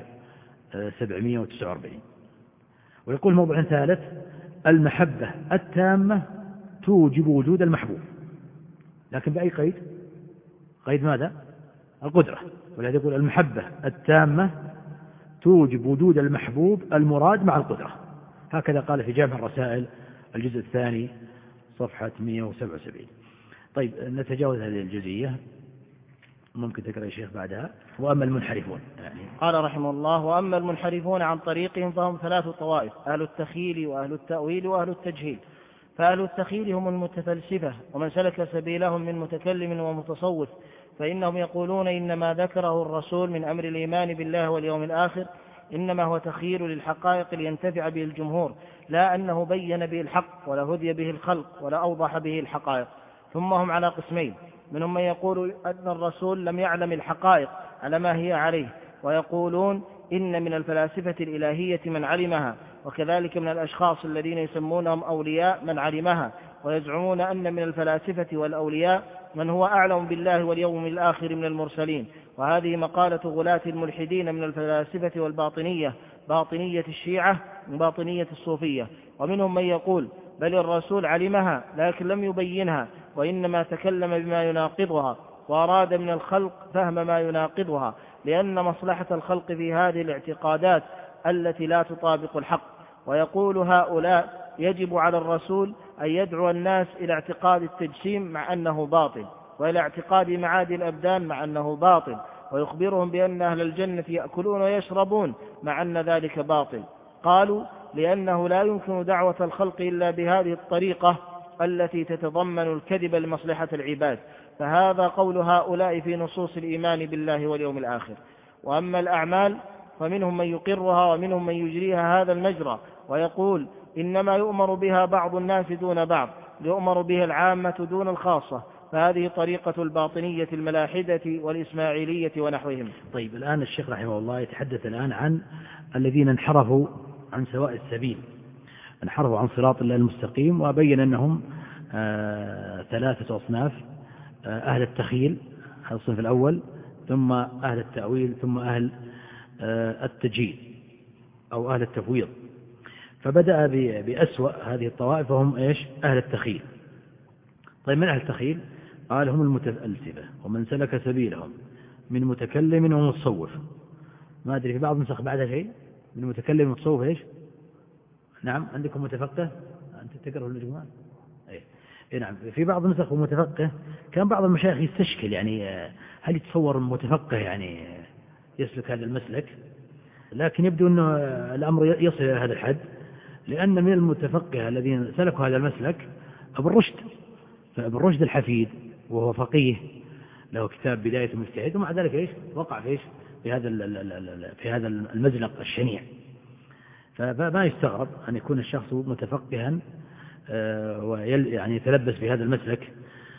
749. ويقول موضوع ثالث المحبة التامة توجب وجود المحبوب، لكن بأي قيد؟ قيد ماذا؟ القدرة. ولهذا يقول المحبة التامة توجب وجود المحبوب المراد مع القدرة. هكذا قال في جامع الرسائل الجزء الثاني صفحة 177. طيب نتجاوز هذه الجزئية، ممكن تقرأ يا شيخ بعدها. وأما المنحرفون يعني قال رحمه الله وأما المنحرفون عن طريقهم فهم 3 طوائف: أهل التخيل وأهل التأويل وأهل التجهيل. فأهل التخيل هم المتفلسفة ومن سلك سبيلهم من متكلم ومتصوف، فإنهم يقولون إنما ذكره الرسول من أمر الإيمان بالله واليوم الآخر إنما هو تخيير للحقائق لينتفع به الجمهور، لا أنه بين به الحق ولا هدي به الخلق ولا أوضح به الحقائق. ثم هم على قسمين: منهم من يقول أن الرسول لم يعلم الحقائق على ما هي عليه، ويقولون إن من الفلاسفة الإلهية من علمها، وكذلك من الأشخاص الذين يسمونهم أولياء من علمها، ويزعمون أن من الفلاسفة والأولياء من هو أعلم بالله واليوم الآخر من المرسلين. وهذه مقالة غلاة الملحدين من الفلاسفة والباطنية، باطنية الشيعة وباطنية الصوفية. ومنهم من يقول بل الرسول علمها لكن لم يبينها، وإنما تكلم بما يناقضها، وأراد من الخلق فهم ما يناقضها، لأن مصلحة الخلق في هذه الاعتقادات التي لا تطابق الحق. ويقول هؤلاء يجب على الرسول أن يدعو الناس إلى اعتقاد التجسيم مع أنه باطل، وإلى اعتقاد معاد الأبدان مع أنه باطل، ويخبرهم بأن أهل الجنة يأكلون ويشربون مع أن ذلك باطل. قالوا لأنه لا يمكن دعوة الخلق إلا بهذه الطريقة التي تتضمن الكذب لمصلحة العباد. فهذا قول هؤلاء في نصوص الإيمان بالله واليوم الآخر. وأما الأعمال فمنهم من يقرها ومنهم من يجريها هذا المجرى، ويقول إنما يؤمر بها بعض الناس دون بعض، يؤمر بها العامة دون الخاصة. فهذه طريقة الباطنية الملاحدة والإسماعيلية ونحوهم. طيب الآن الشيخ رحمه الله يتحدث الآن عن الذين انحرفوا عن سواء السبيل، انحرفوا عن صراط الله المستقيم، وبين أنهم 3 أصناف: أهل التخيل الصنف الأول، ثم أهل التأويل، ثم أهل التجهيل. أو أهل التفويض. فبدأ بأسوأ هذه الطوائف وهم إيش؟ أهل التخيل. طيب من أهل التخيل؟ قال هم المتفلسفة ومن سلك سبيلهم من متكلم ومتصوف. ما أدري في بعض نسخ بعدها شيء من متكلم ومتصوف إيش؟ نعم عندكم متفقه، أنت تقرأ الجمال؟ إيه نعم في بعض النسخ ومتفقه. كان بعض المشايخ يستشكل يعني هل يتصور المتفقه يعني يسلك هذا المسلك، لكن يبدو أنه الأمر يصل إلى هذا الحد، لأن من المتفقه الذين سلكوا هذا المسلك أبو الرشد. فأبو الرشد الحفيد وهو فقيه له كتاب بداية المجتهد، ومع ذلك إيش وقع في إيش في هذا المزلق الشنيع. فما يستغرب أن يكون الشخص متفقها يعني يتلبس بهذا المسلك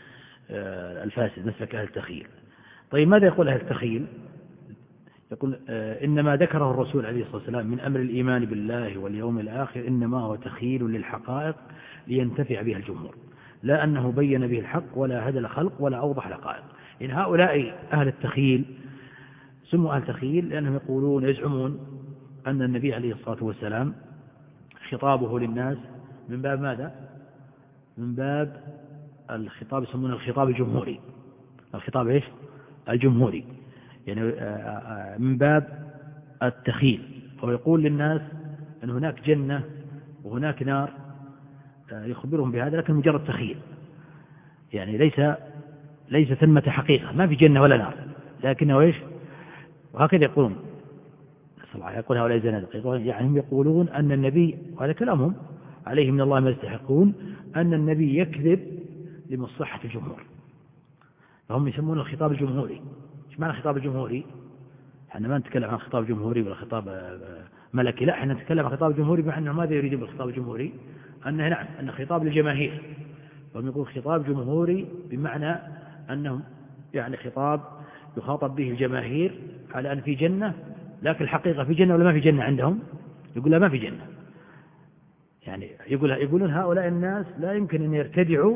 الفاسد، مسلك أهل التخيل. طيب ماذا يقول أهل التخيل؟ يقول إنما ذكره الرسول عليه الصلاة والسلام من أمر الإيمان بالله واليوم الآخر إنما هو تخيل للحقائق لينتفع بها الجمهور، لا أنه بين به الحق ولا هدى الخلق ولا أوضح الحقائق. إن هؤلاء أهل التخيل سموا أهل التخيل لأنهم يزعمون أن النبي عليه الصلاة والسلام خطابه للناس من باب ماذا؟ من باب الخطاب، يسمونه الخطاب الجمهوري. الخطاب إيش؟ الجمهوري، يعني من باب التخيل. فهو يقول للناس أن هناك جنة وهناك نار، يخبرهم بهذا لكن مجرد تخيل، يعني ليس ثمة حقيقة، ما في جنة ولا نار، لكنه إيش؟ وهكذا يقولون يقول هؤلاء الزنادقة، يعني هم يقولون أن النبي، وهذا كلامهم عليه من الله ما يستحقون، أن النبي يكذب لمصلحة الجمهور. فهم يسمون الخطاب الجمهوري. ايش معنى الخطاب الجمهوري؟ احنا ما نتكلم عن خطاب جمهوري ولا خطاب ملكي، لا، احنا نتكلم عن خطاب جمهوري، مع أنه ماذا يريد بالخطاب الجمهوري؟ أنه نعم أن خطاب للجماهير. فهم يقول خطاب جمهوري بمعنى أنه يعني خطاب يخاطب به الجماهير على أن في جنة، لكن الحقيقة في جنة ولا ما في جنة عندهم؟ يقول لا، ما في جنة. يعني يقولون هؤلاء الناس لا يمكن أن يرتدعوا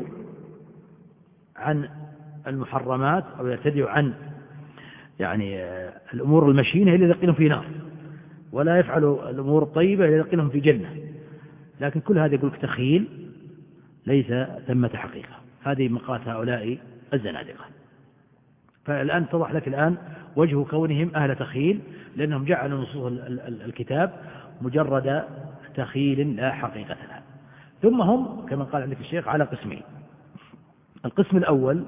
عن المحرمات أو يرتدعوا عن يعني الأمور المشينة إلا يلقينهم في نار، ولا يفعلوا الأمور الطيبة إلا يلقينهم في جنة. لكن كل هذا يقول تخيل، ليس ثمة حقيقة. هذه مقالة هؤلاء الزنادقة. فالآن اتضح لك الآن وجه كونهم أهل تخيل، لأنهم جعلوا نصوص الكتاب مجرد تخيل لا حقيقة لها. ثم هم كما قال عندك الشيخ على قسمين. القسم الأول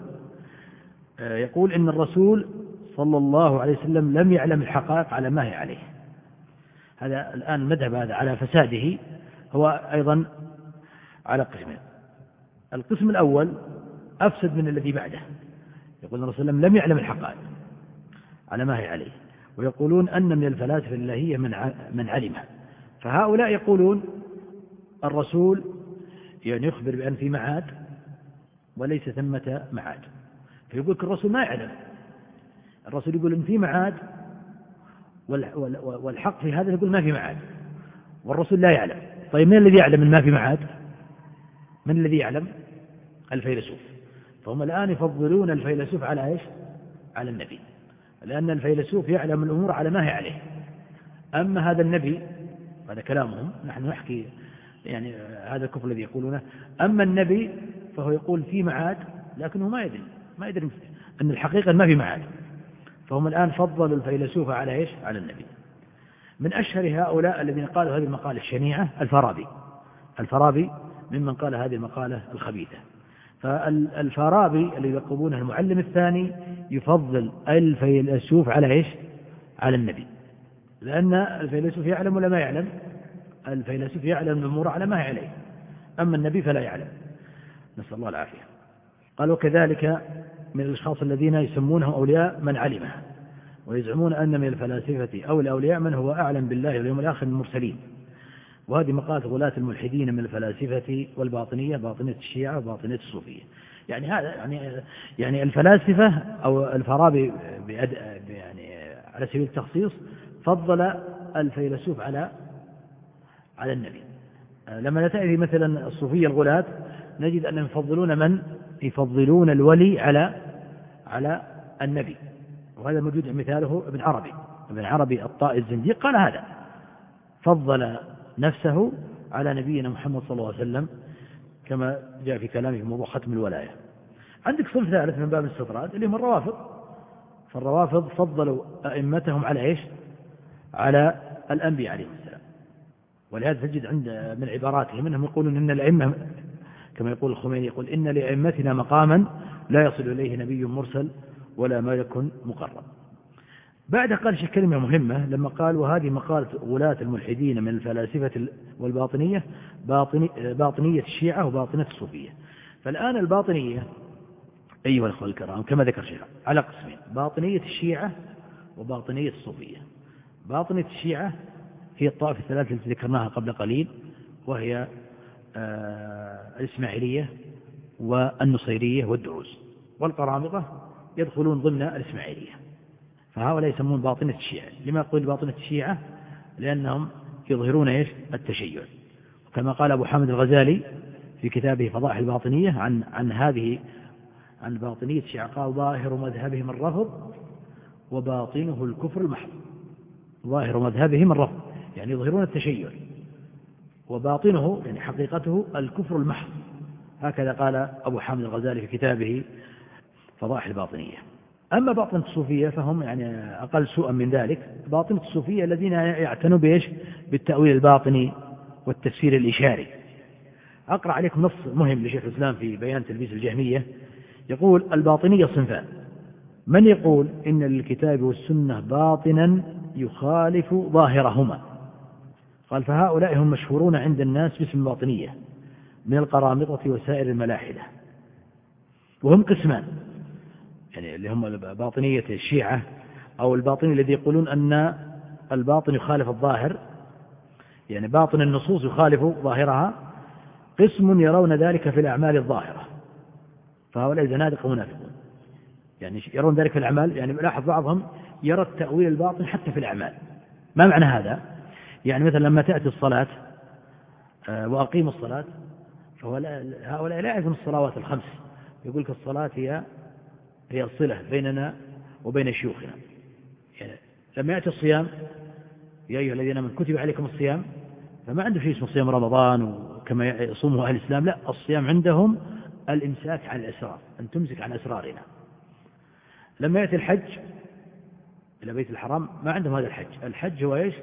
يقول إن الرسول صلى الله عليه وسلم لم يعلم الحقائق على ما هي عليه. هذا الآن المذهب هذا على فساده هو أيضا على قسمين. القسم الأول أفسد من الذي بعده، يقول الرسول صلى الله عليه وسلم لم يعلم الحقائق على ما هي عليه، ويقولون أن من الفلاسفة الإلهية من علمها. فهؤلاء يقولون الرسول يعني يخبر بأن في معاد وليس ثمة معاد، فيقول الرسول ما يعلم. الرسول يقول إن في معاد والحق في هذا يقول ما في معاد، والرسول لا يعلم. طيب من الذي يعلم إن ما في معاد؟ من الذي يعلم؟ الفيلسوف. فهم الآن يفضلون الفيلسوف على إيش؟ على النبي، لأن الفيلسوف يعلم الأمور على ما هي عليه. أما هذا النبي، هذا كلامهم، نحن نحكي يعني هذا الكفر الذي يقولونه. أما النبي فهو يقول في معاد لكنه ما يدري أن الحقيقة ما في معاد. فهم الآن فضلوا الفيلسوف على إيش؟ على النبي. من أشهر هؤلاء الذين قالوا هذه المقالة الشنيعة الفارابي ممن قال هذه المقالة الخبيثة. فالفارابي اللي يلقبونه المعلم الثاني يفضل الفيلسوف على إيش؟ على النبي، لأن الفيلسوف يعلم ولا ما يعلم؟ الفيلسوف يعلم الأمور على ما هي عليه، أما النبي فلا يعلم، نسأل الله العافية. قال وكذلك من الأشخاص الذين يسمونهم أولياء من علمه، ويزعمون أن من الفلاسفة أو الأولياء من هو أعلم بالله واليوم الآخر من المرسلين. وهذه مقالة غلاة الملحدين من الفلاسفة والباطنية، باطنية الشيعة وباطنية الصوفية. يعني هذا يعني الفلاسفة أو الفارابي يعني على سبيل التخصيص فضل الفيلسوف على النبي. لما نتأتي مثلا الصوفية الغلاة نجد أنهم يفضلون الولي على النبي، وهذا موجود مثاله ابن عربي الطائي الزنديق قال هذا. فضل نفسه على نبينا محمد صلى الله عليه وسلم كما جاء في كلامه في موضوع ختم الولاية. عندك صنف ثالث من باب الاستطراد اللي هم الروافض. فالروافض فضلوا أئمتهم على إيش؟ على الأنبياء عليهم السلام. ولهذا تجد عند من عباراتهم أنهم يقولون إن الأئمة كما يقول الخميني يقول إن لأئمتنا مقاما لا يصل إليه نبي مرسل ولا ملك مقرب. بعد قال شيء كلمة مهمة لما قال وهذه مقالة غلاة الملحدين من الفلاسفة والباطنية باطنية الشيعة وباطنية الصوفية. فالآن الباطنية أيها الأخوة الكرام كما ذكر شيخ على قسمين: باطنية الشيعة وباطنية الصوفية. باطنية الشيعة هي الطائفة الثلاثة التي ذكرناها قبل قليل، وهي الإسماعيلية والنصيرية والدروز، والقرامطة يدخلون ضمن الإسماعيلية. فهؤلاء يسمون باطنة الشيعة. لما يقول باطنة الشيعة؟ لأنهم يظهرون إيش؟ التشيع. كما قال أبو حامد الغزالي في كتابه فضائح الباطنية عن باطنية الشيعة قال: ظاهر مذهبهم الرفض وباطنه الكفر المحض. ظاهر مذهبهم الرفض يعني يظهرون التشيع، وباطنه يعني حقيقته الكفر المحض. هكذا قال أبو حامد الغزالي في كتابه فضائح الباطنية. أما باطنة الصوفية فهم يعني أقل سوءا من ذلك. باطنة الصوفية الذين يعتنوا بإيش؟ بالتأويل الباطني والتفسير الإشاري. أقرأ عليكم نص مهم لشيخ الإسلام في بيان تلبيس الجهمية. يقول: الباطنية صنفان: من يقول إن للكتاب والسنة باطنا يخالف ظاهرهما. قال: فهؤلاء هم مشهورون عند الناس باسم الباطنية من القرامطة وسائر الملاحدة، وهم قسمان، يعني اللي هم باطنية الشيعة أو الباطني الذي يقولون أن الباطن يخالف الظاهر، يعني باطن النصوص يخالف ظاهرها. قسم يرون ذلك في الأعمال الظاهرة، فهؤلاء زنادقة منافقون، يعني يرون ذلك في الأعمال. يعني لاحظ بعضهم يرى التأويل الباطن حتى في الأعمال. ما معنى هذا؟ يعني مثلا لما تأتي الصلاة وأقيم الصلاة، فهؤلاء لا يعرفون الصلوات الخمس، يقول لك الصلاة هي الصلة بيننا وبين شيوخنا. يعني لما يأتي الصيام: يا أيها الذين آمنوا كتب عليكم الصيام، فما عنده شيء اسمه صيام رمضان وكما يصومه أهل الإسلام. لا، الصيام عندهم الإمساك عن الأسرار، أن تمسك عن أسرارنا. لما يأتي الحج إلى بيت الحرام ما عندهم هذا الحج. الحج هو إيش؟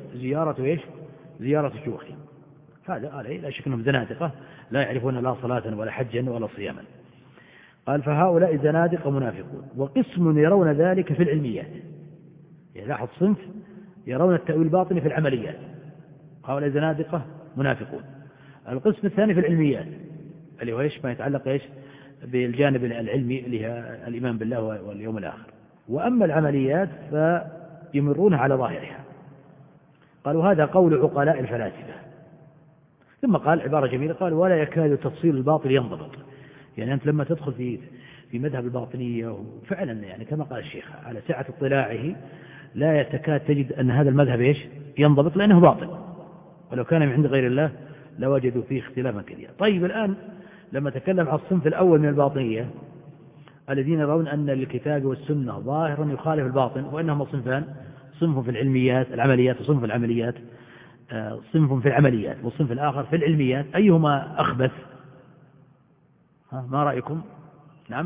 زيارة شيوخهم. هذا لا شك أنهم زنادقة لا يعرفون لا صلاة ولا حجا ولا صياما. قال: فهؤلاء زنادقة منافقون. وقسم يرون ذلك في العلميات، يعني لاحظ صنف يرون التأويل الباطني في العمليات، هؤلاء زنادقة منافقون. القسم الثاني في العلميات اللي هو إيش؟ ما يتعلق إيش؟ بالجانب العلمي اللي هي الإيمان بالله واليوم الآخر. وأما العمليات فيمرون على ظاهرها. قالوا: هذا قول عقلاء الفلاسفة. ثم قال عبارة جميلة، قال: ولا يكاد تفصيل الباطل ينضبط. يعني أنت لما تدخل في مذهب الباطنية فعلا يعني كما قال الشيخ على سعة اطلاعه لا تكاد تجد أن هذا المذهب إيش؟ ينضبط، لأنه باطل، ولو كان من عند غير الله لوجدوا فيه اختلافا كثيرا. طيب الآن لما تكلم عن الصنف الأول من الباطنية الذين يرون أن للكتاب والسنة ظاهرا يخالف الباطن، وإنهم صنفان: صنف في العمليات وصنف في العمليات، صنف في العمليات والصنف الآخر في العلميات، أيهما أخبث؟ ما رأيكم؟ نعم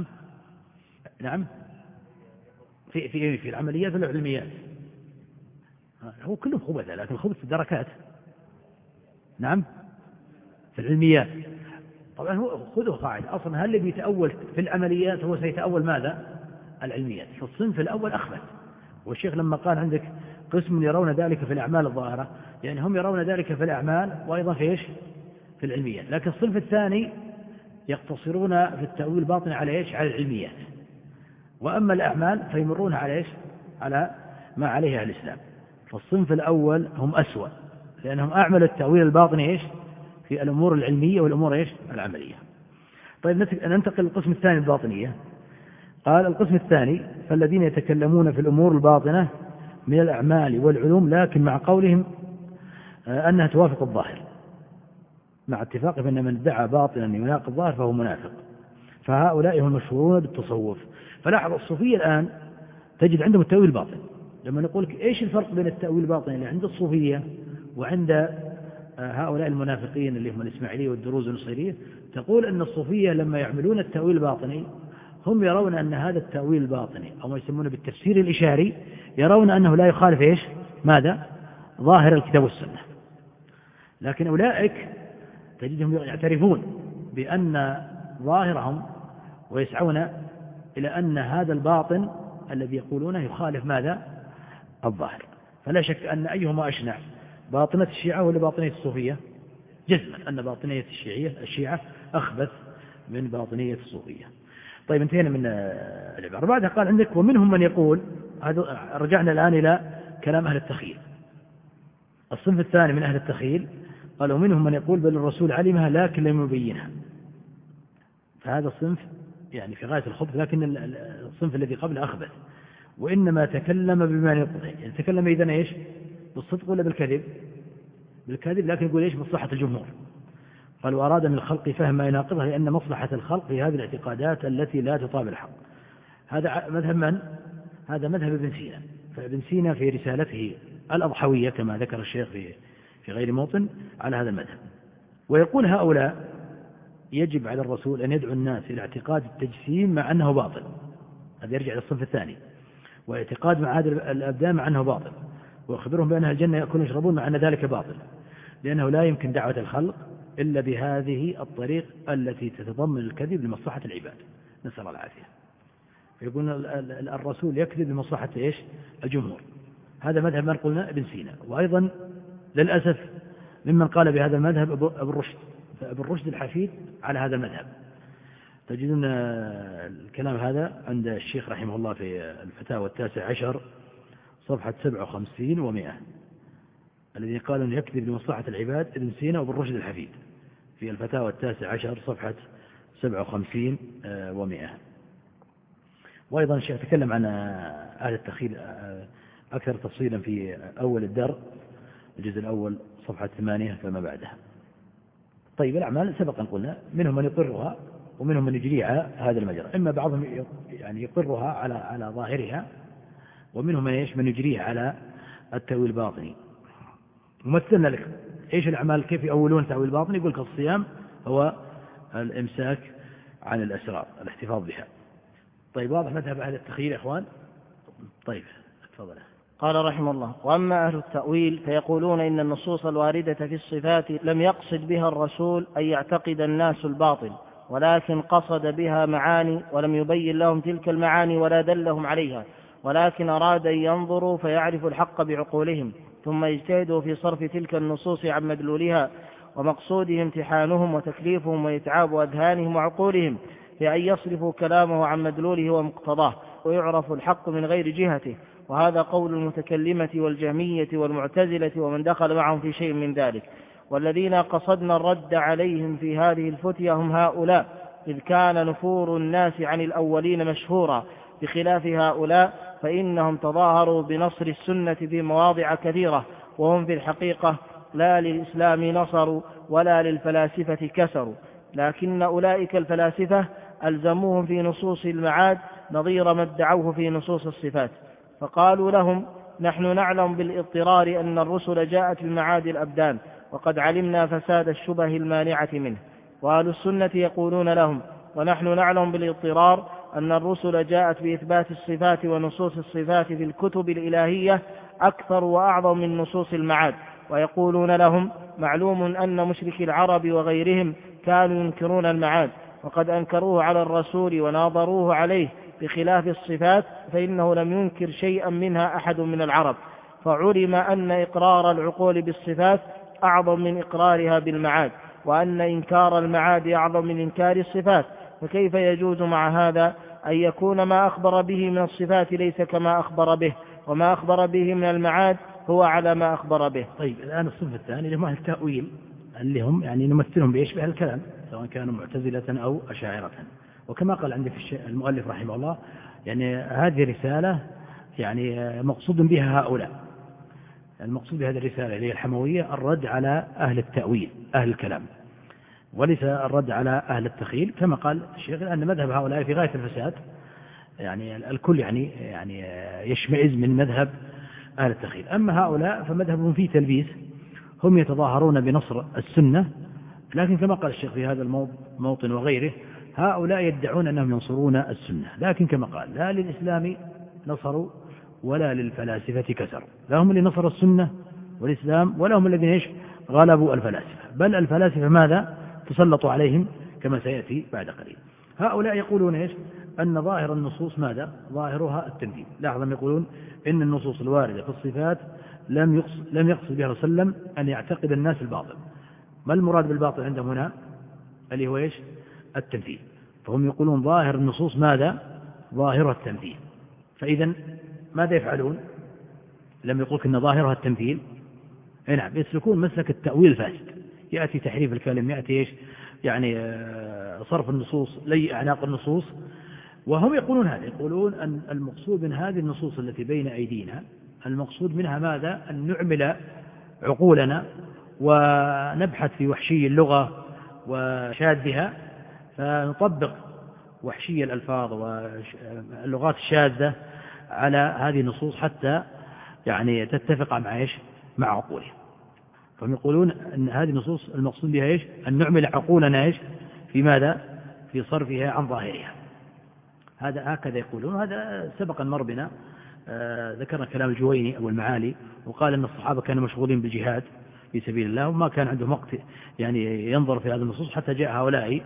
في العمليات ولا العلميات؟ هو كلهم خبث، لكن الخبث في الدركات. نعم في العلميات. طبعا هو خذوا قاعدة أصلا: هل اللي بيتأول في العمليات هو سيتأول ماذا؟ العلميات. فالصنف الأول أخبث. والشيخ لما قال عندك قسم يرون ذلك في الأعمال الظاهرة، يعني هم يرون ذلك في الأعمال وأيضا في إيش؟ في العلميات. لكن الصنف الثاني يقتصرون في التأويل الباطني على إيش؟ على العلميات. وأما الأعمال فيمرون على إيش؟ على ما عليه أهل الإسلام. فالصنف الأول هم أسوأ، لأنهم أعملوا التأويل الباطني إيش؟ في الأمور العلمية والأمور إيش؟ العملية. طيب ننتقل للقسم الثاني الباطنية. قال: القسم الثاني: فالذين يتكلمون في الأمور الباطنة من الأعمال والعلوم لكن مع قولهم أنها توافق الظاهر، مع اتفاق بأن من ادعى باطنا يناقض الظاهر فهو منافق. فهؤلاء هم المشهورون بالتصوف. فلاحظ الصوفية الآن تجد عندهم التأويل الباطن. لما نقول إيش الفرق بين التأويل الباطن اللي عند الصوفية وعند هؤلاء المنافقين اللي هم الإسماعيلية والدروز والنصيرية تقول أن الصوفية لما يعملون التأويل الباطني هم يرون أن هذا التأويل الباطني أو ما يسمونه بالتفسير الإشاري يرون أنه لا يخالف إيش؟ ماذا؟ ظاهر الكتاب والسنة. لكن أولئك تجدهم يعترفون بأن ظاهرهم ويسعون إلى أن هذا الباطن الذي يقولونه يخالف ماذا؟ الظاهر. فلا شك أن أيهما أشنع، باطنة الشيعة ولا باطنية الصوفية؟ جزما أن باطنية الشيعة أخبث من باطنية الصوفية. طيب انتهينا من العبارة. بعدها قال عندك ومنهم من يقول، رجعنا الآن إلى كلام أهل التخيل. الصنف الثاني من أهل التخيل قال ومنهم من يقول بل الرسول علمها لكن لم يبينها. فهذا الصنف يعني في غاية الخبث، لكن الصنف الذي قبله أخبث، وإنما تكلم بما يقضي. يعني تكلم إذن إيش؟ بالصدق ولا بالكذب؟ بالكذب، لكن يقول إيش؟ مصلحة الجمهور. قال وأراد من الخلق فهم ما يناقضها لأن مصلحة الخلق في هذه الاعتقادات التي لا تطابق الحق. هذا مذهب من؟ هذا مذهب ابن سينا. فابن سينا في رسالته الأضحوية كما ذكر الشيخ في غير موطن على هذا المذهب. ويقول هؤلاء يجب على الرسول أن يدعو الناس إلى اعتقاد التجسيم مع أنه باطل. هذا يرجع إلى الصنف الثاني. واعتقاد معاد الأبدان مع أنه باطل، ويخبرهم بأنها الجنة يأكلون ويشربون مع أن ذلك باطل، لأنه لا يمكن دعوة الخلق إلا بهذه الطريق التي تتضمن الكذب لمصلحة العباد، نسأل الله العافية. يقول الرسول يكذب لمصلحة إيش؟ الجمهور. هذا مذهب من قلنا ابن سينا. وأيضا للأسف ممن قال بهذا المذهب أبو الرشد. فأبو الرشد الحفيد على هذا المذهب. تجدون الكلام هذا عند الشيخ رحمه الله في الفتاوى 19 صفحة 57 و100، الذي قال أن يكذب لمصلحة العباد ابن سينا وابن رشد الحفيد في الفتاوى 19 صفحة 57 و100. وأيضا الشيخ تكلم عن أهل التخيل أكثر تفصيلا في أول الدر الجزء الأول صفحة 8 فما بعدها. طيب الأعمال سبقا قلنا منهم من يقرها ومنهم من يجريها هذا المجرى، إما بعضهم يعني يقرها على ظاهرها، ومنهم من يجريها على التأويل الباطني. ومثلنا لك إيش الأعمال كيف يأولون تأويل باطني. يقول لك الصيام هو الإمساك عن الأسرار، الاحتفاظ بها. طيب واضح مذهب أهل التخيل يا إخوان؟ طيب تفضل. قال رحمه الله وأما أهل التأويل فيقولون إن النصوص الواردة في الصفات لم يقصد بها الرسول أن يعتقد الناس الباطل، ولكن قصد بها معاني ولم يبين لهم تلك المعاني ولا دلهم عليها، ولكن أراد أن ينظروا فيعرفوا الحق بعقولهم ثم يجتهدوا في صرف تلك النصوص عن مدلولها، ومقصوده امتحانهم وتكليفهم وإتعاب أذهانهم وعقولهم بأن يصرفوا كلامه عن مدلوله ومقتضاه ويعرف الحق من غير جهته. وهذا قول المتكلمة والجهمية والمعتزلة ومن دخل معهم في شيء من ذلك. والذين قصدنا الرد عليهم في هذه الفتية هم هؤلاء، إذ كان نفور الناس عن الأولين مشهورا، بخلاف هؤلاء فإنهم تظاهروا بنصر السنة في مواضع كثيرة، وهم في الحقيقة لا للإسلام نصروا ولا للفلاسفة كسروا، لكن أولئك الفلاسفة ألزموهم في نصوص المعاد نظير ما ادعوه في نصوص الصفات، فقالوا لهم نحن نعلم بالاضطرار أن الرسل جاءت المعاد الأبدان، وقد علمنا فساد الشبه المانعة منه. وأهل السنة يقولون لهم ونحن نعلم بالاضطرار أن الرسل جاءت بإثبات الصفات ونصوص الصفات في الكتب الإلهية أكثر وأعظم من نصوص المعاد. ويقولون لهم معلوم أن مشركي العرب وغيرهم كانوا ينكرون المعاد، وقد أنكروه على الرسول وناظروه عليه، بخلاف الصفات فإنه لم ينكر شيئا منها أحد من العرب، فعلم أن إقرار العقول بالصفات أعظم من إقرارها بالمعاد، وأن إنكار المعاد أعظم من إنكار الصفات، فكيف يجوز مع هذا أن يكون ما أخبر به من الصفات ليس كما أخبر به، وما أخبر به من المعاد هو على ما أخبر به. طيب الآن الصنف الثاني اللي هم أهل التأويل، اللي هم يعني نمثلهم بيشبه الكلام سواء كانوا معتزلة أو أشاعرة. وكما قال عندك المؤلف رحمه الله يعني هذه رسالة يعني مقصود بها هؤلاء، المقصود بهذه الرسالة اللي هي الحموية الرد على أهل التأويل أهل الكلام، وليس الرد على أهل التخيل كما قال الشيخ أن مذهب هؤلاء في غاية الفساد، يعني الكل يعني يشمئز من مذهب أهل التخيل. أما هؤلاء فمذهبهم فيه تلبيس هم يتظاهرون بنصر السنة، لكن كما قال الشيخ في هذا الموطن وغيره هؤلاء يدعون أنهم ينصرون السنة، لكن كما قال لا للإسلام نصروا ولا للفلاسفة كسروا، لا هم اللي نصروا السنة والإسلام ولا هم الذين غلبوا الفلاسفة، بل الفلاسفة ماذا تسلطوا عليهم كما سيأتي بعد قليل. هؤلاء يقولون أن ظاهر النصوص ماذا؟ ظاهرها التنفيذ. لاحظوا يقولون إن النصوص الواردة في الصفات لم يقصد بها رسول الله أن يعتقد الناس الباطل. ما المراد بالباطل عندهم هنا؟ اللي هو التنفيذ. فهم يقولون ظاهر النصوص ماذا؟ ظاهرها التنفيذ. فإذا ماذا يفعلون؟ لم يقولك أن ظاهرها التنفيذ، نعم، يسلكون مسلك التأويل الفاسد، يأتي تحريف الكلم، يأتي يعني صرف النصوص لي أعناق النصوص. وهم يقولون هذا، يقولون أن المقصود من هذه النصوص التي بين أيدينا المقصود منها ماذا؟ أن نعمل عقولنا ونبحث في وحشي اللغة وشاذها، فنطبق وحشي الألفاظ واللغات الشاذة على هذه النصوص حتى يعني تتفق مع عقولهم. فهم يقولون أن هذه النصوص المقصود بها أن نعمل عقولنا في ماذا؟ في صرفها عن ظاهرها. هكذا يقولون. هذا سبقا مر بنا، ذكرنا كلام الجويني أو المعالي، وقال أن الصحابة كانوا مشغولين بالجهاد في سبيل الله وما كان عندهم وقت يعني ينظر في هذه النصوص، حتى جاء هؤلاء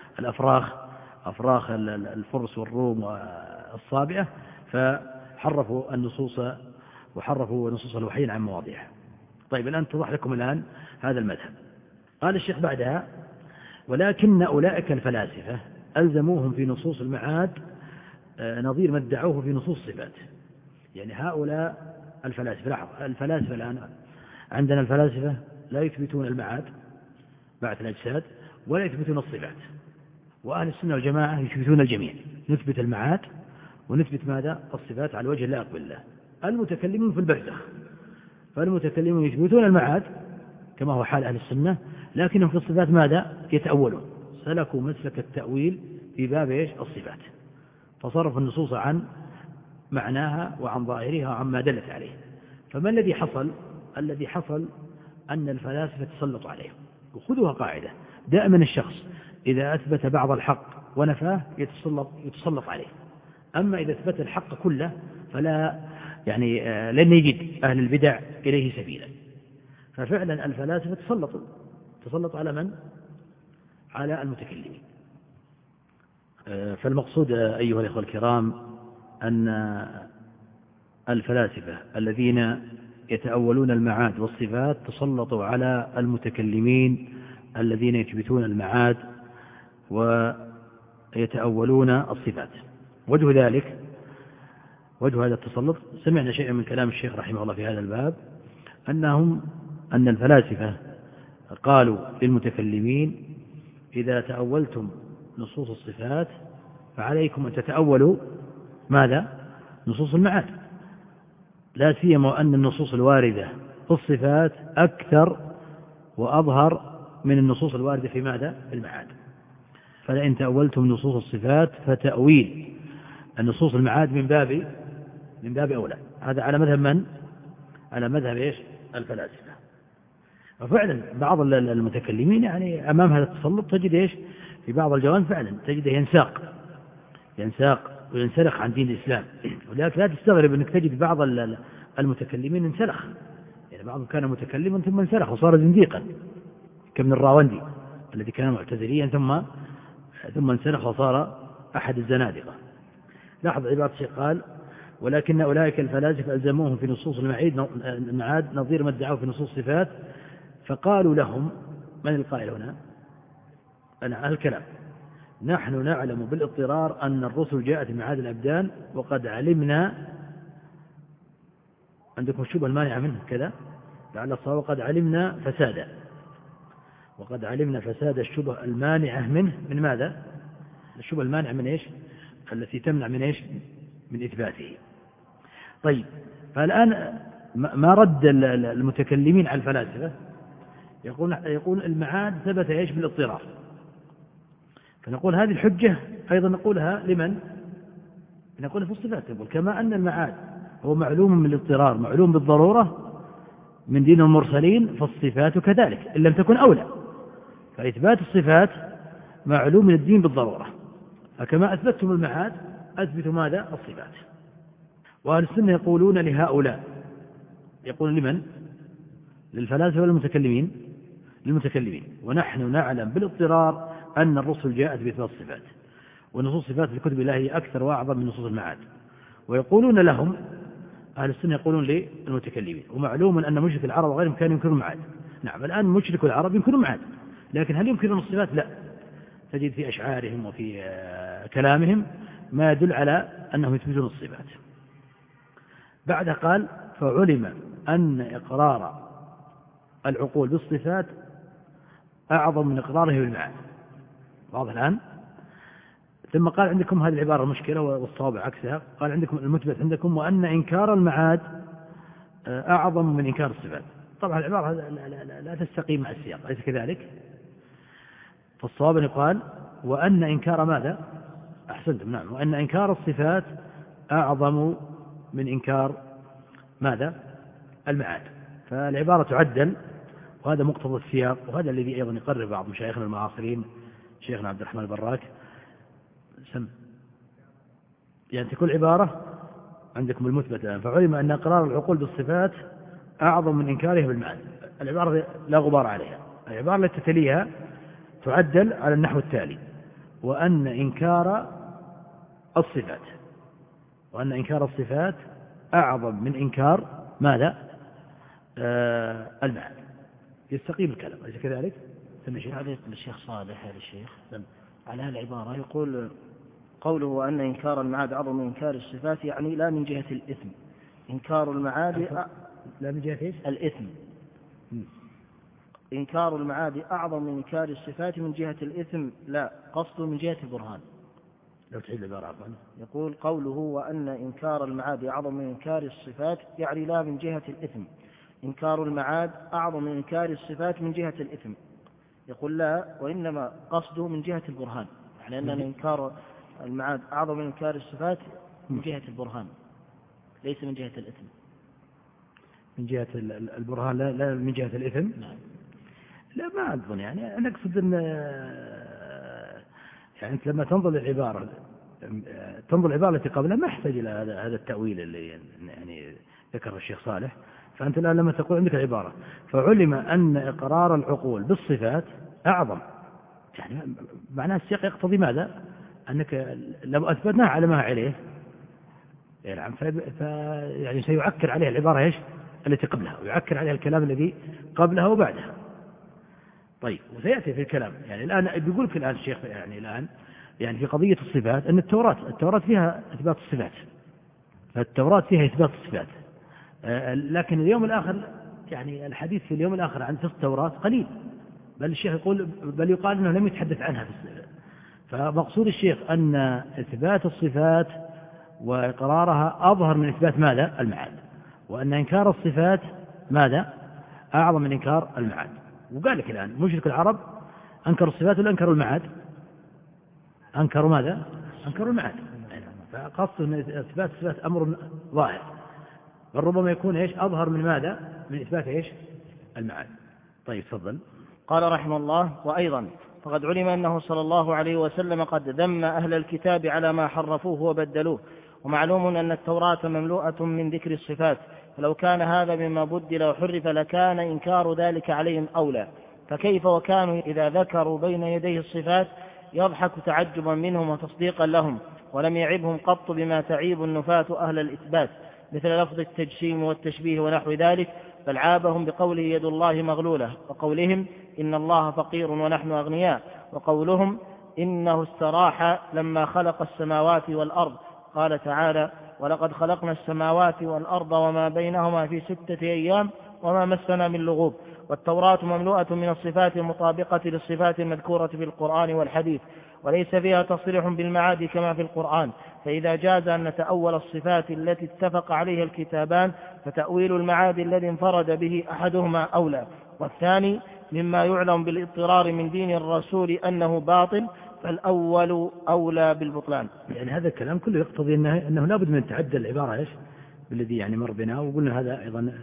أفراخ الفرس والروم والصابئة فحرفوا النصوص وحرفوا نصوص الوحي عن مواضيعها. طيب الآن اتضح لكم الآن هذا المذهب. قال الشيخ بعدها: ولكن أولئك الفلاسفة ألزموهم في نصوص المعاد نظير ما ادعوه في نصوص الصفات. يعني هؤلاء الفلاسفة، لاحظ الفلاسفة الآن عندنا الفلاسفة لا يثبتون المعاد بعث الأجساد ولا يثبتون الصفات، وأهل السنة والجماعة يثبتون الجميع، نثبت المعاد ونثبت ماذا؟ الصفات على وجه اللائق بالله. المتكلمون في البرزخ، فالمتكلمون يثبتون المعاد كما هو حال أهل السنة، لكنهم في الصفات ماذا؟ يتأولون، سلكوا مسلك التأويل في باب الصفات، فصرف النصوص عن معناها وعن ظاهرها وعما دلت عليه. فما الذي حصل؟ الذي حصل أن الفلاسفة تسلطوا عليهم. وخذوها قاعدة: دائما الشخص إذا أثبت بعض الحق ونفاه يتسلط عليه، أما إذا أثبت الحق كله فلا يعني لن يجد أهل البدع إليه سبيلا. ففعلا الفلاسفة تسلطوا على من؟ على المتكلمين. فالمقصود أيها الأخوة الكرام أن الفلاسفة الذين يتأولون المعاد والصفات تسلطوا على المتكلمين الذين يثبتون المعاد ويتأولون الصفات. وجه هذا التسلط سمعنا شيئا من كلام الشيخ رحمه الله في هذا الباب، أن الفلاسفة قالوا للمتكلمين: إذا تأولتم نصوص الصفات فعليكم أن تتأولوا ماذا؟ نصوص المعاد، لا سيما أن النصوص الواردة في الصفات أكثر وأظهر من النصوص الواردة في ماذا؟ في المعاد. فلئن تأولتم نصوص الصفات فتأويل النصوص المعاد من باب أولى. هذا على مذهب من؟ على مذهب الفلاسفة. وفعلا بعض المتكلمين يعني أمام هذا التسلط تجد في بعض الجوانب فعلا تجده ينساق وينسلخ عن دين الإسلام. ولذلك لا تستغرب أنك تجد بعض المتكلمين انسلخ، يعني بعضهم كان متكلما ثم انسلخ وصار زنديقا، كابن الراوندي الذي كان معتزليا ثم انسلخ وصار أحد الزنادقة. لاحظ عبارة الشيخ قال: ولكن أولئك الفلاسفة ألزموهم في نصوص المعاد نظير ما ادعوه في نصوص الصفات، فقالوا لهم: من القائل هنا؟ الكلام: نحن نعلم بالاضطرار أن الرسل جاءت معاد الأبدان، وقد علمنا، عندكم الشبهة المانعة منه كذا لعل الصواب، وقد علمنا فساد الشبهة المانعة منه. من ماذا؟ الشبهة المانعة من التي تمنع من إثباته. طيب، فالآن ما رد المتكلمين على الفلاسفة؟ يقول المعاد ثبت بالاضطرار. فنقول هذه الحجة أيضا نقولها لمن؟ نقولها في الصفات. يقول كما أن المعاد هو معلوم من الاضطرار معلوم بالضرورة، من دين المرسلين فالصفات كذلك إن لم تكن أولى. فإثبات الصفات معلوم من الدين بالضرورة، فكما أثبتتم المعاد أثبتوا ماذا؟ الصفات. وأهل السنة يقولون لهؤلاء، يقولون لمن؟ للفلاسفة والمتكلمين؟ للمتكلمين. ونحن نعلم بالاضطرار أن الرسل جاءت بإثبات الصفات، ونصوص الصفات في كتب الله هي أكثر وأعظم من نصوص المعاد. ويقولون لهم، أهل السنة يقولون للمتكلمين، ومعلوم أن مشرك العرب وغيرهم كانوا ينكرون المعاد. نعم الآن مشرك العرب ينكرون المعاد، لكن هل ينكرون الصفات؟ لا، تجد في أشعارهم وفي كلامهم ما يدل على أنهم يثبتون الصفات. بعدها قال فعلم أن إقرار العقول بالصفات أعظم من إقراره بالمعاد. واضح الآن؟ ثم قال عندكم هذه العبارة مشكلة والصواب عكسها، قال عندكم المثبت عندكم وأن إنكار المعاد أعظم من إنكار الصفات. طبعا العبارة لا تستقيم مع السياق، أليس كذلك؟ فالصواب يقال وأن إنكار ماذا؟ أحسنتم، نعم، وأن إنكار الصفات أعظم من إنكار ماذا؟ المعاد. فالعبارة تعدل، وهذا مقتضى السياق، وهذا الذي أيضا يقرر بعض مشايخنا المعاصرين، شيخنا عبد الرحمن البراك، يعني تكون عبارة عندكم المثبت الآن فعلم أن إقرار العقول بالصفات أعظم من إنكارها بالمعاد. العبارة لا غبار عليها. العبارة التي تليها تعدل على النحو التالي وأن إنكار الصفات أعظم من إنكار ماذا؟ المعاد. يستقيم الكلام، أليس كذلك؟ حديث الشيخ صالح هذا الشيخ على هالعبارة يقول قوله وأن إنكار المعاد أعظم من إنكار الصفات، يعني لا من جهة الإثم. إنكار المعاد لا من جهة الإثم. إنكار المعاد أعظم من إنكار الصفات من جهة الإثم، لا قصده من جهة البرهان. لو تعيد العبارة. يقول قوله وأن إنكار المعاد أعظم من إنكار الصفات، يعني لا من جهة الإثم. إنكار المعاد أعظم من إنكار الصفات من جهة الإثم. يقول لا، وإنما قصده من جهة البرهان، يعني أن إنكار المعاد أعظم من إنكار الصفات من جهة البرهان ليس من جهة الإثم. من جهة البرهان لا من جهة الإثم. نعم. لا ما أظن، يعني أنا أقصد أن يعني أنت لما تنظر العبارة التي قبلها ما يحتاج إلى هذا التأويل اللي يعني ذكر الشيخ صالح. فأنت الآن لما تقول عندك العبارة فعلم أن إقرار العقول بالصفات أعظم، يعني معناه السياق يقتضي ماذا؟ أنك لو أثبتناها على ما عليه يعني سيعكر عليها العبارة إيش التي قبلها، ويعكر عليها الكلام الذي قبلها وبعدها. طيب وسيأتي في الكلام، يعني الآن بيقول لك الآن الشيخ يعني الآن يعني في قضية الصفات أن التوراة فيها إثبات الصفات، فالتوراة فيها إثبات الصفات، لكن اليوم الآخر يعني الحديث في اليوم الآخر عن التوراة قليل، بل الشيخ يقول بل يقال أنه لم يتحدث عنها في الصفات. فمقصود الشيخ أن إثبات الصفات وإقرارها أظهر من إثبات ماذا؟ المعاد، وأن إنكار الصفات ماذا؟ أعظم من إنكار المعاد. وقال لك الآن مشرك العرب أنكروا الصفات ولا أنكروا المعاد؟ أنكروا ماذا؟ أنكروا المعاد. فقصد أن إثبات الصفات أمر ظاهر، بل ربما يكون إيش أظهر من ماذا؟ من إثبات إيش؟ المعاد. طيب تفضل. قال رحمه الله وأيضا فقد علم أنه صلى الله عليه وسلم قد ذم أهل الكتاب على ما حرفوه وبدلوه، ومعلوم أن التوراة مملوءة من ذكر الصفات، فلو كان هذا مما بدل وحرف لكان إنكار ذلك عليهم أولى، فكيف وكانوا إذا ذكروا بين يديه الصفات يضحك تعجبا منهم وتصديقا لهم، ولم يعبهم قط بما تعيب النفاة أهل الإثبات مثل لفظ التجسيم والتشبيه ونحو ذلك، بل عابهم بقوله يد الله مغلولة، وقولهم إن الله فقير ونحن أغنياء، وقولهم إنه استراح لما خلق السماوات والأرض، قال تعالى ولقد خلقنا السماوات والأرض وما بينهما في 6 أيام وما مسنا من لغوب. والتوراة مملوءة من الصفات المطابقة للصفات المذكورة في القرآن والحديث، وليس فيها تصريح بالمعاد كما في القرآن، فإذا جاز أن نتأول الصفات التي اتفق عليها الكتابان فتأويل المعاد الذي انفرد به أحدهما أولى، والثاني مما يعلم بالاضطرار من دين الرسول أنه باطل، فالأول أولى بالبطلان. يعني هذا الكلام كله يقتضي أنه لابد من تعدل العبارة إيش بالذي يعني مر بنا، وقلنا هذا أيضا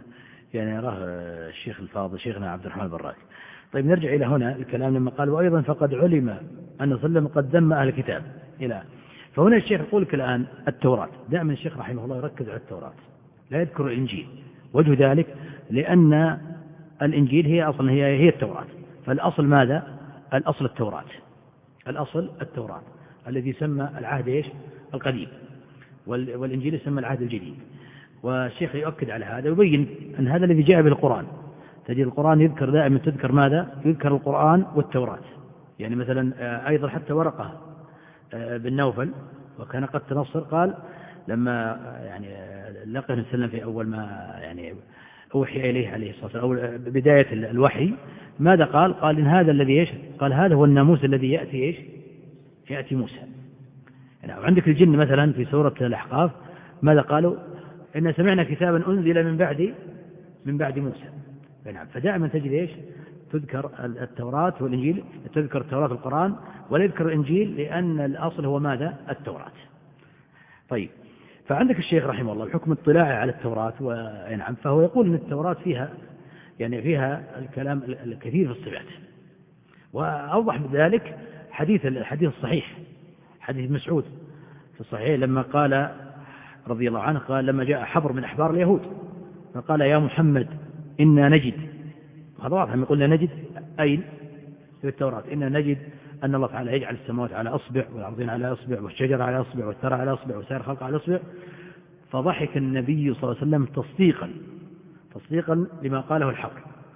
يعني يراه الشيخ الفاضل شيخنا عبد الرحمن البراك. طيب نرجع إلى هنا الكلام لما قال وأيضا فقد علم أن صلى قد ذم أهل الكتاب إلى. فهنا الشيخ يقول لك الآن التوراة، دائما الشيخ رحمه الله يركز على التوراة لا يذكر الإنجيل. وجه ذلك لأن الإنجيل هي أصلا هي التوراة، فالأصل ماذا؟ الأصل التوراة، الأصل التوراة الذي يسمى العهد القديم، والإنجيل يسمى العهد الجديد. والشيخ يؤكد على هذا ويبين أن هذا الذي جاء به القرآن. تجد القرآن يذكر دائما تذكر ماذا؟ يذكر القرآن والتوراة. يعني مثلا أيضا حتى ورقة بن نوفل وكان قد تنصر قال لما يعني لقى النبي صلى الله عليه وسلم في أول ما يعني أوحي إليه عليه الصلاة والسلام أو بداية الوحي، ماذا قال؟ قال إن هذا الذي قال هذا هو الناموس الذي يأتي موسى. يعني عندك الجن مثلا في سورة الأحقاف ماذا قالوا؟ إن سمعنا كتابا أنزل من بعد موسى. نعم، فدائما تجد تذكر التوراة والإنجيل، تذكر التوراة والقرآن ولا يذكر الإنجيل لأن الأصل هو ماذا؟ التوراة. طيب، فعندك الشيخ رحمه الله بحكم اطلاعه على التوراة ونعم فهو يقول أن التوراة فيها الكلام الكثير في الصفات. وأوضح بذلك الحديث الصحيح، حديث مسعود في الصحيح لما قال رضي الله عنه قال لما جاء حبر من أحبار اليهود فقال يا محمد إنا نجد، هذا واضح لما يقول نجد أين في التوراة؟ إنا نجد أن الله تعالى يجعل السماوات على أصبع والأرضين على أصبع والشجر على أصبع والثرى على أصبع وسائر الخلق على أصبع. فضحك النبي صلى الله عليه وسلم تصديقا لما قاله الحق.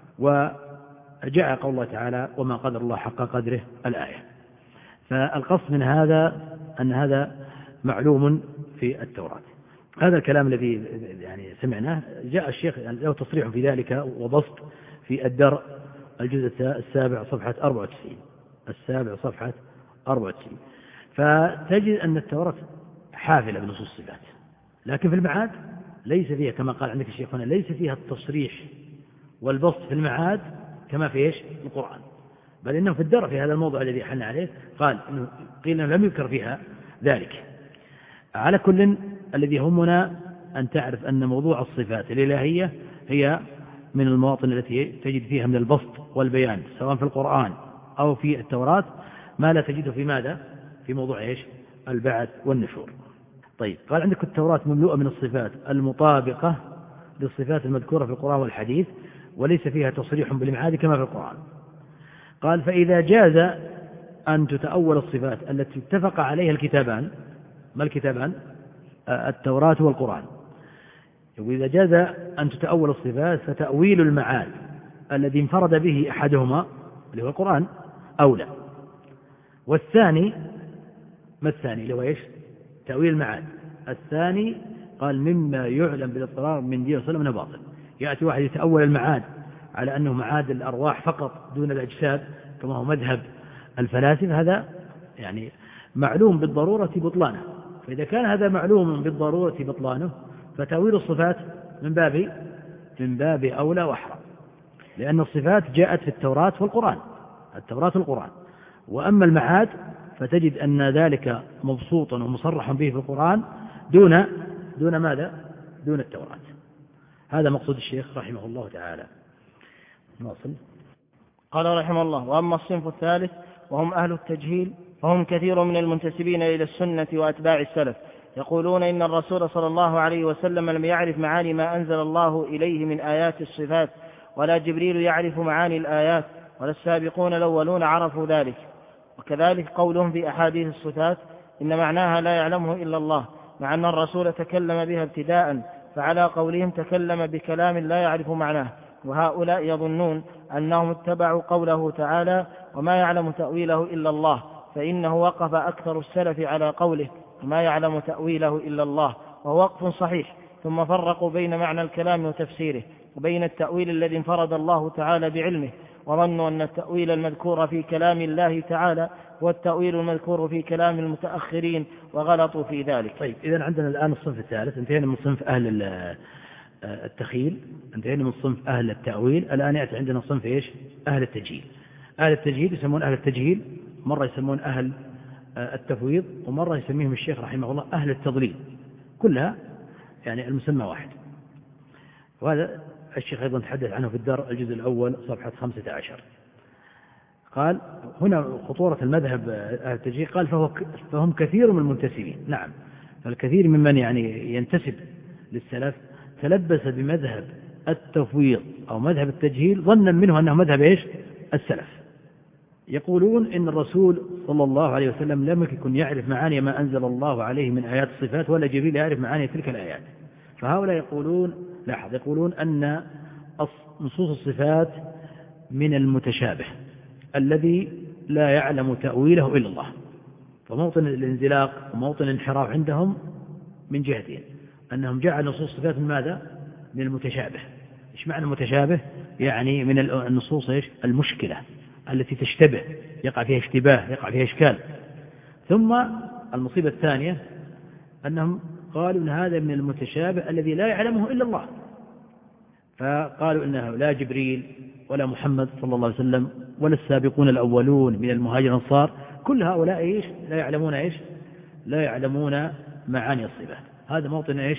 وجاء قول الله تعالى وما قدر الله حق قدره الآية. فالقصد من هذا أن هذا معلوم في التوراة. هذا الكلام الذي يعني سمعناه جاء الشيخ له تصريح في ذلك وبسط في الدرء الجزء السابع صفحة 94 صفحة 94. فتجد أن التوراة حافلة بنصوص الصفات، لكن في المعاد ليس فيها كما قال عندك الشيخ هنا، ليس فيها التصريح والبسط في المعاد كما في القرآن، بل إنه في الدرء في هذا الموضوع الذي حلنا عليه قال إنه قيل إنه لم يذكر فيها ذلك. على كل الذي يهمنا أن تعرف أن موضوع الصفات الإلهية هي من المواطن التي تجد فيها من البسط والبيان سواء في القرآن أو في التوراة ما لا تجده في ماذا؟ في موضوع البعث والنشور. طيب، قال عندك التوراة مملوءة من الصفات المطابقة للصفات المذكورة في القرآن والحديث وليس فيها تصريح بالمعاد كما في القرآن. قال فإذا جاز أن تتأول الصفات التي اتفق عليها الكتابان، ما الكتابان؟ التوراة والقرآن. وإذا جاز أن تتأول الصفات فتأويل المعاد الذي انفرد به أحدهما اللي هو القرآن أولى. والثاني ما الثاني اللي هو تأويل المعاد الثاني قال مما يعلم بالاضطرار من دين وسلم أنه باطل. يأتي واحد يتأول المعاد على أنه معاد الأرواح فقط دون الأجساد كما هو مذهب الفلاسفة، هذا يعني معلوم بالضرورة بطلانه. فإذا كان هذا معلوم بالضرورة بطلانه فتأويل الصفات من باب أولى وأحرى، لأن الصفات جاءت في التوراة والقرآن. وأما المعاد فتجد أن ذلك مبسوط ومصرح به في القرآن دون ماذا؟ دون التوراة. هذا مقصود الشيخ رحمه الله تعالى. نواصل. قال رحمه الله: وأما الصنف الثالث وهم أهل التجهيل فهم كثير من المنتسبين إلى السنة وأتباع السلف يقولون إن الرسول صلى الله عليه وسلم لم يعرف معاني ما أنزل الله إليه من آيات الصفات، ولا جبريل يعرف معاني الآيات، ولا السابقون الأولون عرفوا ذلك. وكذلك قولهم في أحاديث الصفات إن معناها لا يعلمه إلا الله، مع أن الرسول تكلم بها ابتداء، فعلى قولهم تكلم بكلام لا يعرف معناه. وهؤلاء يظنون أنهم اتبعوا قوله تعالى: وما يعلم تأويله إلا الله، فإنه وقف أكثر السلف على قوله وما يعلم تأويله إلا الله، وهو وقف صحيح. ثم فرقوا بين معنى الكلام وتفسيره وبين التأويل الذي انفرد الله تعالى بعلمه، وظنوا أن التأويل المذكور في كلام الله تعالى هو التأويل المذكور في كلام المتأخرين، وغلطوا في ذلك. طيب، إذن عندنا الآن الصنف الثالث، انتهينا من صنف أهل التخيل، انتهينا من صنف أهل التأويل، الآن يأتي عندنا صنف أهل التجهيل. أهل التجهيل يسمون أهل التجهيل، مرة يسمون أهل التفويض، ومرة يسميهم الشيخ رحمه الله أهل التضليل، كلها يعني المسمى واحد. وهذا الشيخ أيضا تحدث عنه في الدرء الجزء الأول صفحة 15. قال هنا خطورة المذهب التجهيل، قال فهم كثير من المنتسبين. نعم، فالكثير ممن يعني ينتسب للسلف تلبس بمذهب التفويض أو مذهب التجهيل ظنا منه أنه مذهب إيش؟ السلف. يقولون إن الرسول صلى الله عليه وسلم لم يكن يعرف معاني ما أنزل الله عليه من آيات الصفات، ولا جبريل يعرف معاني تلك الآيات. فهؤلاء يقولون، لاحظ، يقولون أن نصوص الصفات من المتشابه الذي لا يعلم تأويله إلا الله. فموطن الانزلاق وموطن الانحراف عندهم من جهتين، أنهم جعلوا نصوص الصفات من ماذا؟ من المتشابه. إيش معنى المتشابه؟ يعني من النصوص إيش؟ المشكلة التي تشتبه، يقع فيها اشتباه، يقع فيها إشكال. ثم المصيبة الثانية أنهم قالوا أن هذا من المتشابه الذي لا يعلمه إلا الله، فقالوا إنه لا جبريل ولا محمد صلى الله عليه وسلم ولا السابقون الأولون من المهاجرين والأنصار، كل هؤلاء إيش؟ لا يعلمون إيش؟ لا يعلمون معاني الصفات. هذا موطن إيش؟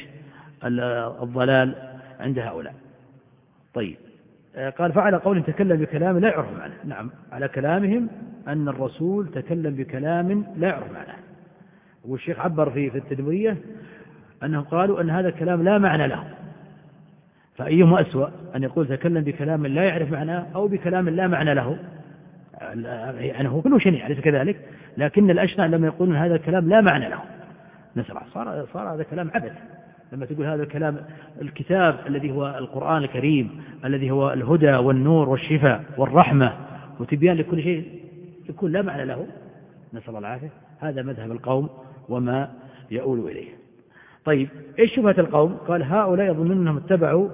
الضلال عند هؤلاء. طيب، قال فعلى قول تكلم بكلام لا يعرف معناه. نعم، على كلامهم أن الرسول تكلم بكلام لا يعرف معناه. والشيخ عبر في التدمرية أنهم قالوا أن هذا الكلام لا معنى له، فأيهما أسوأ، أن يقول تكلم بكلام لا يعرف معناه أو بكلام لا معنى له؟ يعني هو كله شنيع، أليس كذلك؟ لكن الأشنع لما يقولون هذا الكلام لا معنى له نسرع، صار هذا كلام عبث. لما تقول هذا الكلام، الكتاب الذي هو القرآن الكريم الذي هو الهدى والنور والشفاء والرحمة وتبيان لكل شيء، يكون لا معنى له، نسأل الله العافية. هذا مذهب القوم وما يؤول إليه. طيب، إيش شبهة القوم؟ قال هؤلاء يظنون أنهم اتبعوا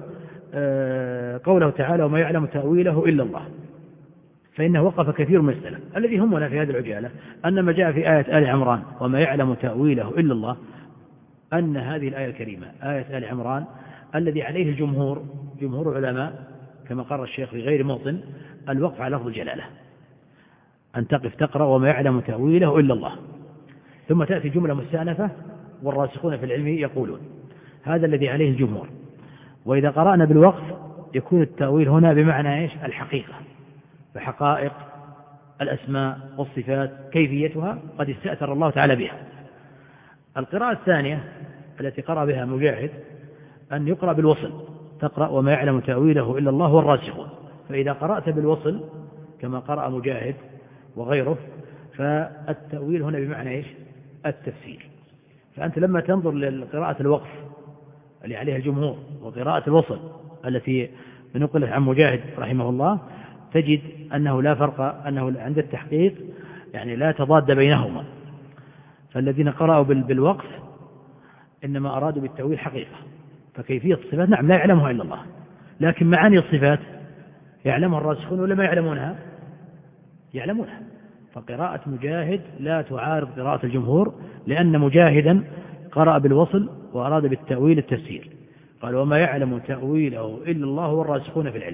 قوله تعالى وما يعلم تأويله إلا الله، فإنه وقف كثير من السلف الذي همنا في هذه العجالة أن ما جاء في آية آل عمران وما يعلم تأويله إلا الله، أن هذه الآية الكريمة آية آل عمران الذي عليه جمهور العلماء كما قرر الشيخ في غير موطن الوقف على لفظ الجلالة، أن تقف تقرأ وما يعلم تأويله إلا الله، ثم تأتي جملة مستأنفة والراسخون في العلم يقولون، هذا الذي عليه الجمهور. وإذا قرأنا بالوقف يكون التأويل هنا بمعنى إيش؟ الحقيقة، فحقائق الأسماء والصفات كيفيتها قد استأثر الله تعالى بها. القراءة الثانية التي قرأ بها مجاهد أن يقرأ بالوصل، تقرأ وما يعلم تأويله إلا الله والراسخون. فإذا قرأت بالوصل كما قرأ مجاهد وغيره فالتأويل هنا بمعنى إيش؟ التفسير. فأنت لما تنظر لقراءة الوقف اللي عليها الجمهور وقراءة الوصل التي نقلت عن مجاهد رحمه الله، تجد أنه لا فرق، أنه عند التحقيق يعني لا تضاد بينهما. فالذين قرأوا بالوقف إنما أرادوا بالتأويل حقيقة، فكيفية الصفات نعم لا يعلمها إلا الله، لكن معاني الصفات يعلمها الراسخون ولا ما يعلمونها؟ يعلمونها. فقراءة مجاهد لا تعارض قراءة الجمهور، لأن مجاهدا قرأ بالوصل وأراد بالتأويل التفسير، قال وما يعلم تأويله إلا الله والراسخون في العلم.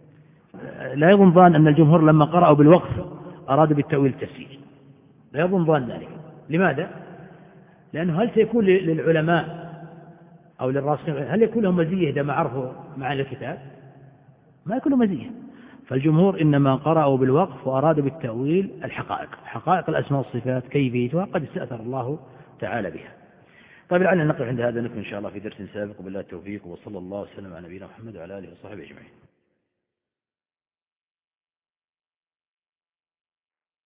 لا يظن ظان أن الجمهور لما قرأوا بالوقف أرادوا بالتأويل التفسير، لا يظن ظان ذلك. لماذا؟ لأنه هل سيكون للعلماء أو للراسخين هل يكون لهم مزية إذا ما عرفوا معاني الكتاب؟ ما يكون لهم مزية. فالجمهور إنما قرأوا بالوقف وأرادوا بالتأويل الحقائق، حقائق الأسماء والصفات كيفيتها قد استأثر الله تعالى بها. طيب لعلنا نقف عند هذا، نكمل إن شاء الله في درس سابق، وبالله التوفيق، وصلى الله وسلم على نبينا محمد وعلى آله وصحبه أجمعين.